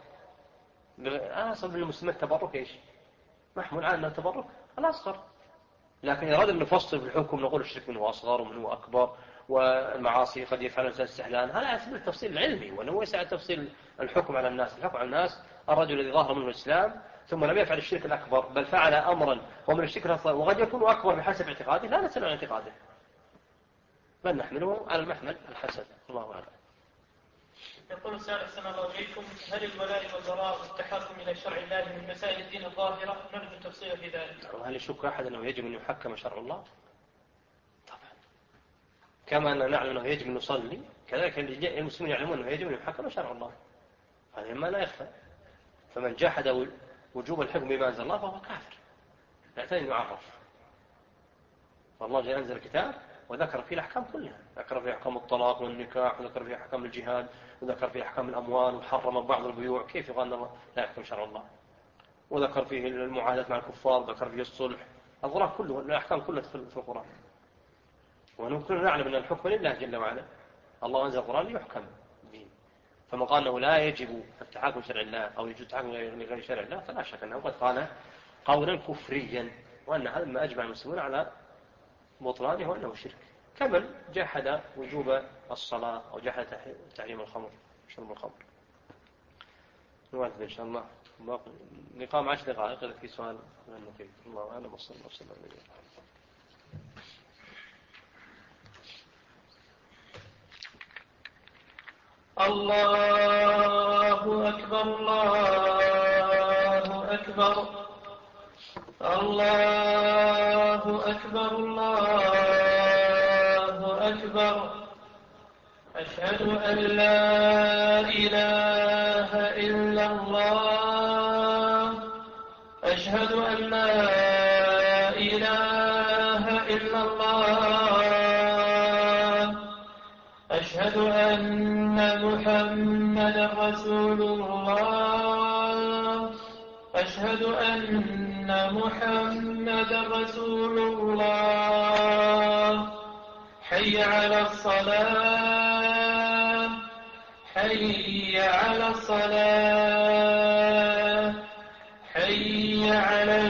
أصل بالمسلمين التبرك إيش محمول على التبرك الأصغر، لكن إذا أردنا نفصل في الحكم نقول الشرك منه أصغر ومنه أكبر والمعاصي قد يفعل الإنسان استحلال، هذا على سبيل التفصيل العلمي وأنه هو يسعى تفصيل الحكم على الناس. الحكم على الناس الرجل الذي ظهر منه الإسلام ثم لم يفعل الشرك الأكبر بل فعل أمرا هو من الشرك الأصغر وقد يكون أكبر بحسب اعتقاده، لا نسأل عن اعتقاده بل نحمله على المحمل الحسن. الله أعلم. يقول سائل أحسن الله إليكم، هل الولاء والبراء والتحاكم إلى شرع الله من مسائل الدين الظاهرة؟ نرجو التفصيل في ذلك. وهل يشك أحد أنه يجب أن يحكم شرع الله؟ طبعا كما أننا نعلم أنه يجب أن نصلي كذلك المسلمين يعلمون أنه يجب أن يحكم شرع الله، هذا ما لا يخفى. فمن جحد وجوب الحكم بما أنزل الله فهو كافر يحتاج أن يعرف. والله جل أنزل الكتاب وذكر فيه الأحكام كلها، ذكر فيه أحكام الطلاق والنكاح وذكر فيه أحكام الجهاد وذكر فيه أحكام الأموال وحرم بعض البيوع، كيف يقال أنه لا يحكم شرع الله؟ وذكر فيه المعاهدة مع الكفار، ذكر فيه الصلح، القرآن كله الأحكام كلها في القرآن. ونحن نعلم أن الحكم لله جل وعلا، الله أنزل القرآن ليحكم به، فمن قال أنه لا يجب التحاكم شرع الله أو يجب التحاكم لغير شرع الله فلا شك أنه قد قال قولا كفريا، وأن هذا ما أجمع المسلمون على بطلانه وأنه شرك، كمن جحد وجوب الصلاة أو جحد تحريم الخمر شرب الخمر. نواذب إن شاء الله لقاء 10 دقائق إذا في سؤال منكم. الله أعلم وصلى الله وسلم على نبينا محمد. الله أكبر الله أكبر الله أكبر الله أكبر. أشهد أن لا إله إلا الله أشهد أن لا إله إلا الله أشهد أن محمدا رسول الله أشهد أن محمدا رسول الله حي على الصلاة حي على الصلاة حي على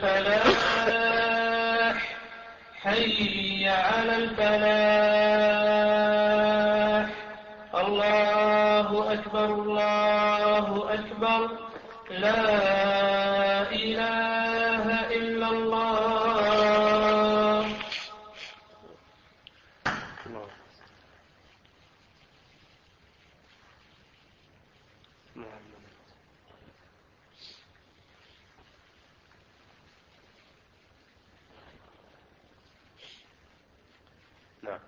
الفلاح حي على الفلاح الله أكبر الله أكبر لا إله إلا الله. نعم.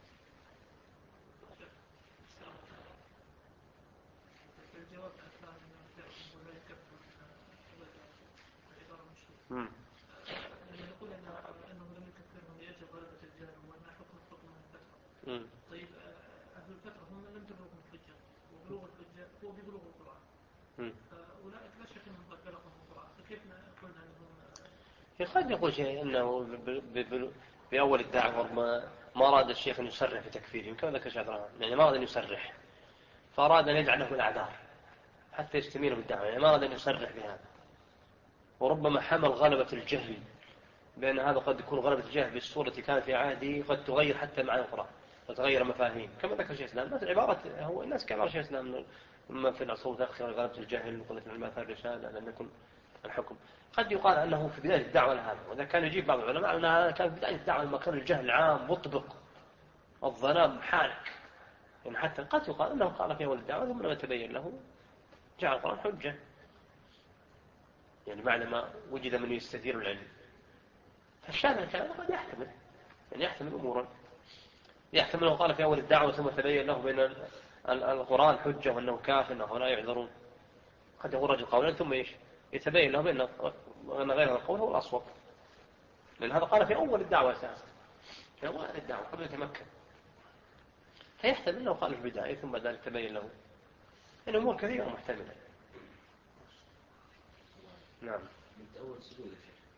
يقول أنه لم يكفرهم لأجل غلبة الجهل وأن حكم الفترة. طيب أهل الفترة هم لم تبلغهم الحجة وبلوغ الحجة هو ببلوغ القرآن. أولئك لا شك أنهم قد بلغهم القرآن فكيف قلنا أنهم قد يقول شيء أنه بأول الدعوة ما أراد الشيخ أن يصرح في تكفيرهم كما ذكر شيخ يعني ما أراد أن يصرح فأراد أن يجعل لهم الأعذار حتى يستمروا بالدعوة يعني ما أراد أن يصرح بهذا وربما حمل غلبة الجهل بأن هذا قد يكون غلبة الجهل بالصورة التي كانت في عهده قد تغير حتى معنى القرآن وتغير مفاهيم كما ذكر شيخ الإسلام بس العبارة هو الناس كما شيخ الإسلام ما في العصور الأخيرة غلبة الجهل وقلة العلم في الرسالة لم يكن الحكم قد يقال أنه في بداية الدعوة لهذا وإذا كان يجيب بعض العلماء أنها كان في بداية الدعوة لما كان الجهل عام مطبق الظلام حالك يعني حتى قد يقال أنه قال في أول الدعوة ثم لما تبين له جعل القرآن حجة يعني بعدما وجد من يستثير العلم فالشاهد الكلام قد يحتمل يعني يحتمل أمورا يحتمل أنه قال في أول الدعوة ثم تبين له بأن القرآن حجة وأنه كاف أنه لا يعذرون قد يقول رجل قولا ثم يتبين له بأن غير هذا القول هو الأصوب لأن هذا قال في أول الدعوة أساسا في أول الدعوة قبل يتمكن فيحتمل أنه قال في البداية ثم ذلك تبين له إن أمور كثيرة محتملة. نعم. من أول سجود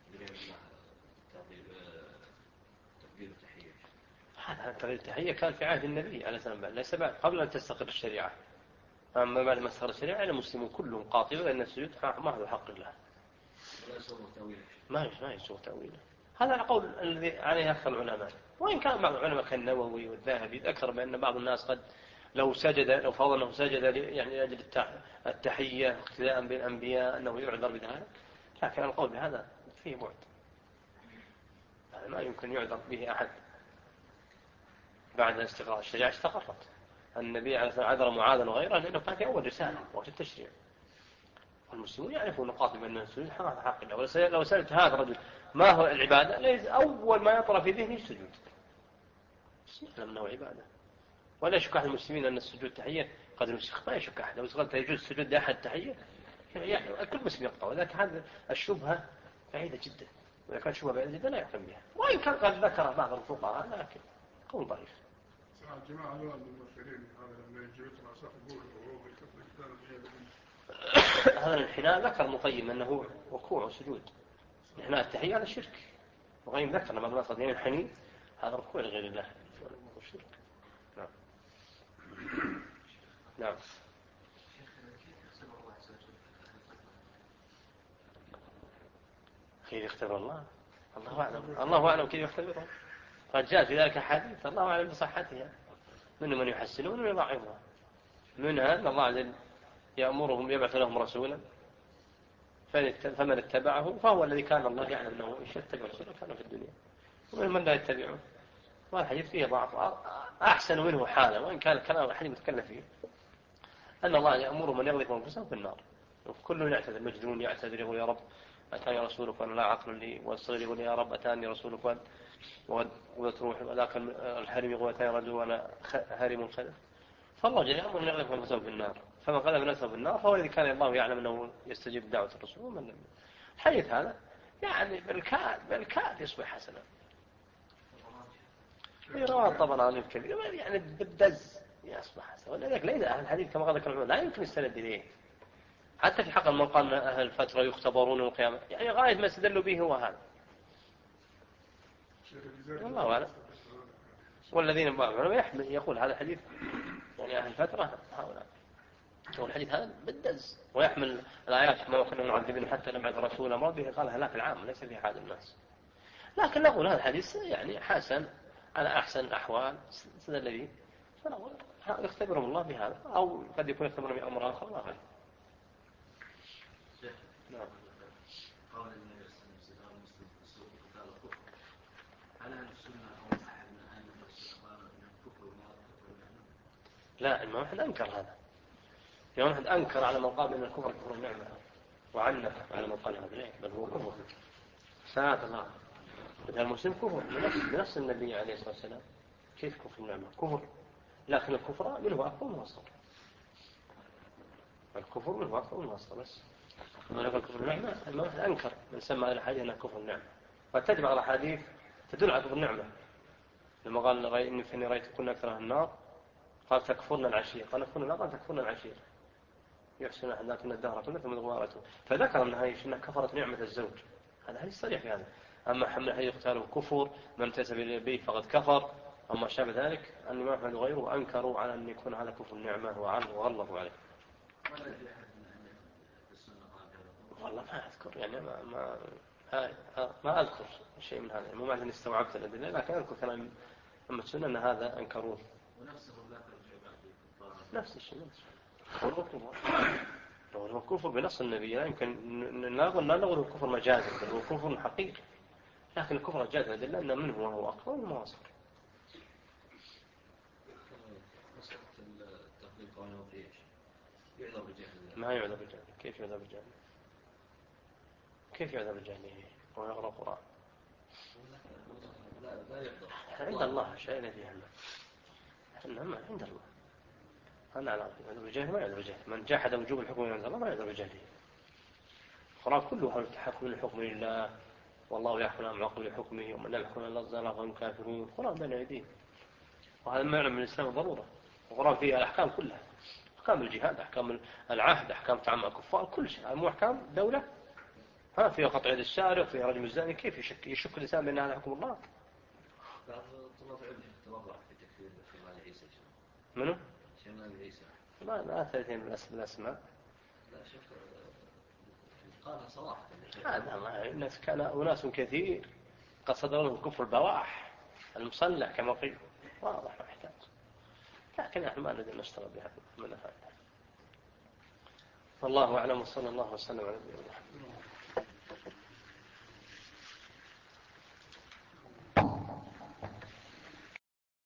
تقدير التحية هذا تقدير التحية كان في عهد النبي عليه السلام ليس بعد قبل أن تستقر الشريعة أما بعد ما استقر الشريعة المسلمون كلهم قاطبون أن السجود ما هو حق الله ولا يسوغ تأويله ما يسوغ تأويله هذا القول الذي عليه أكثر العلماء وإن كان بعض العلماء كالنووي والذهبي ذكر بأن بعض الناس قد لو فرض أنه سجد يعني لأجل التحية اقتداء بالأنبياء أنه يعذر بذلك لكن القول بهذا فيه بعد يعني ما يمكن يعذر به أحد بعد استقرار الشريعة استقرت النبي عليه الصلاة والسلام عذر معاذا وغيره لأنه كان في أول رسالة وقت التشريع والمسلمون يعرفون قاطبا أن السجود حق الله لو سألت هذا الرجل ما هو العبادة ليس أول ما يطرى في ذهنه السجود يعلم أنه عبادة ولا يشك أحد المسلمين أن السجود تحية قد المسيخ ما يشك أحد لو قلت يجوز السجود لأحد تحية يعني كل مسلم يقطع ولكن هذا الشبهة بعيدة جدا وإذا كانت شبهة بعيدة جدا لا يحكم بها وإن كان قد ذكر بعض الفقهاء لكن قول ضعيف. الجماعة هذول المرسلين هذا يجوز العصا يقول هذا الانحناء ذكر مقيم أنه ركوع وسجود انحناء التحية هذا شرك مقيم ذكر لما الناس قد ينحني هذا ركوع لغير الله شرك. نعم. نعم. كيف يختبر الله الله أعلم كيف يختبره قد جاء في ذلك حديث الله أعلم بصحتها منهم من يحسنون ومن يضعفها منها أن الله عز وجل يأمرهم يبعث لهم رسولا فمن اتبعه فهو الذي كان الله يعلم أنه يتبع رسولا كان في الدنيا ومن من لا يتبعه والحديث فيه ضعف أحسن منه حالا وإن كان الكلام الحديث متكلم فيه أن الله يأمر من يغلق أنفسهم في النار كل يعتذر المجنون يعتذر يقول يا رب أتاني رسولك وأنا لا عقل لي والصغير يقول يا رب أتاني رسولك وتروح وذاك الحريم يقول أتاني رجل وأنا هارم خلف فالله جل يأمر من يغلق أنفسهم في النار فمن قذف نفسه في النار فهو الذي كان الله يعلم أنه يستجيب دعوة الرسول ومن لم الحديث هذا يعني بالكاد يصبح حسنا رواه الطبراني الكبير يعني بالدز يصبح حسن، ولذلك ليس أهل الحديث كما قال لك العلماء لا يمكن السند إليه. حتى في حق من قال أهل الفترة يختبرون يوم القيامة، يعني غاية ما استدلوا به هو هذا. والله أعلم. والذين يقول هذا الحديث يعني أهل الفترة هؤلاء، هو الحديث هذا بالدز ويحمل الآيات ما وكنا معذبين حتى نبعث رسولا مرض به، قال هلاك العام ليس في حال الناس. لكن نقول هذا الحديث يعني حسن على أحسن الأحوال استدل به، فنقول يختبرهم الله بهذا، أو قد يكون يختبرهم بأمر آخر لا غير. نعم. قال النبي صلى الله عليه وسلم في السوق قال الكفر هل أهل السنة أو أحد من أهل السنة من الكفر وما الكفر النعمة؟ لا، الإمام أحمد أنكر هذا. الإمام أحمد أنكر على من قال من الكفر كفر النعمة، وعنف على من قال هذا، بل هو كفر ساعة الله. بدأ المسلم كفر بنفس النبي عليه الصلاة والسلام. كيف كفر النعمة؟ كفر، لكن الكفر منه أكبر من أصغر. الكفر منه أكبر من أصغر بس. ما نقول كفر النعمة، الإمام أحمد أنكر من سمى الحديث أنه كفر النعمة، وتتبع على الحديث تدل على كفر النعمة. لما قال إني رأيت كنا أكثر النار قال تكفرنا العشير، قال نكفرنا النار قال تكفرنا العشير، يحسن أحداثنا الدهر كلها ثم دوارته، فذكر أنها كفرت نعمة الزوج. هذا حديث صريح في هذا. أما حمل حديث قتاله كفر من انتسب إليه فقد كفر أما شابه ذلك، أن الإمام أحمد وغيره أنكروا على أن يكون هذا كفر النعمة وغلظوا عليه. والله ما أذكر يعني ما أذكر شيء من هذا، مو معنى أني استوعبت الأدلة، لكن أذكر كلام أما السنة أن هذا أنكروه. نفس الشيء هو كفر بنص النبي، لا يمكن لا نقول الكفر مجازي، بل هو كفر حقيقي، لكن الكفر جاءت الأدلة أن منه وهو أقوى وما أصغر. ما يعذر بالجهل. كيف يعذر بالجهل؟ كيف يعذر بالجهل وهو يقرأ القرآن؟ عند الله شيء الذي إنما عند الله. أنا على يعذر بالجهل ما يعذر بالجهل. من جحد وجوب الحكم من عند الله ما يعذر بالجهل. القرآن كله حول التحكم للحكم لله، والله يحكم عن معقب لحكمه، ومن لا يحكم إلا الله فهم كافرون. القرآن بين أيديهم، وهذا ما يعلم من الإسلام ضرورة. القرآن فيه الأحكام كلها، أحكام الجهاد، أحكام العهد، أحكام تعامل الكفار، كل شيء. مو أحكام دولة فيها قطع يد السارق، فيها رجم الزاني. كيف يشك الإنسان بأن هذا حكم الله؟ بعض طلاب العلم توضع في تكفير شمال عيسى. منو؟ شمال عيسى. لا ثلاثين بالأسماء. لا شوف قالها صراحة. هذا الناس كان أناس كثير قد صدر لهم كفر البواح المصلح كما قيل، واضح محتاج، لكن نحن ما نريد نشتغل بهذا من هذا. والله أعلم، وصلى الله وسلم على نبينا محمد.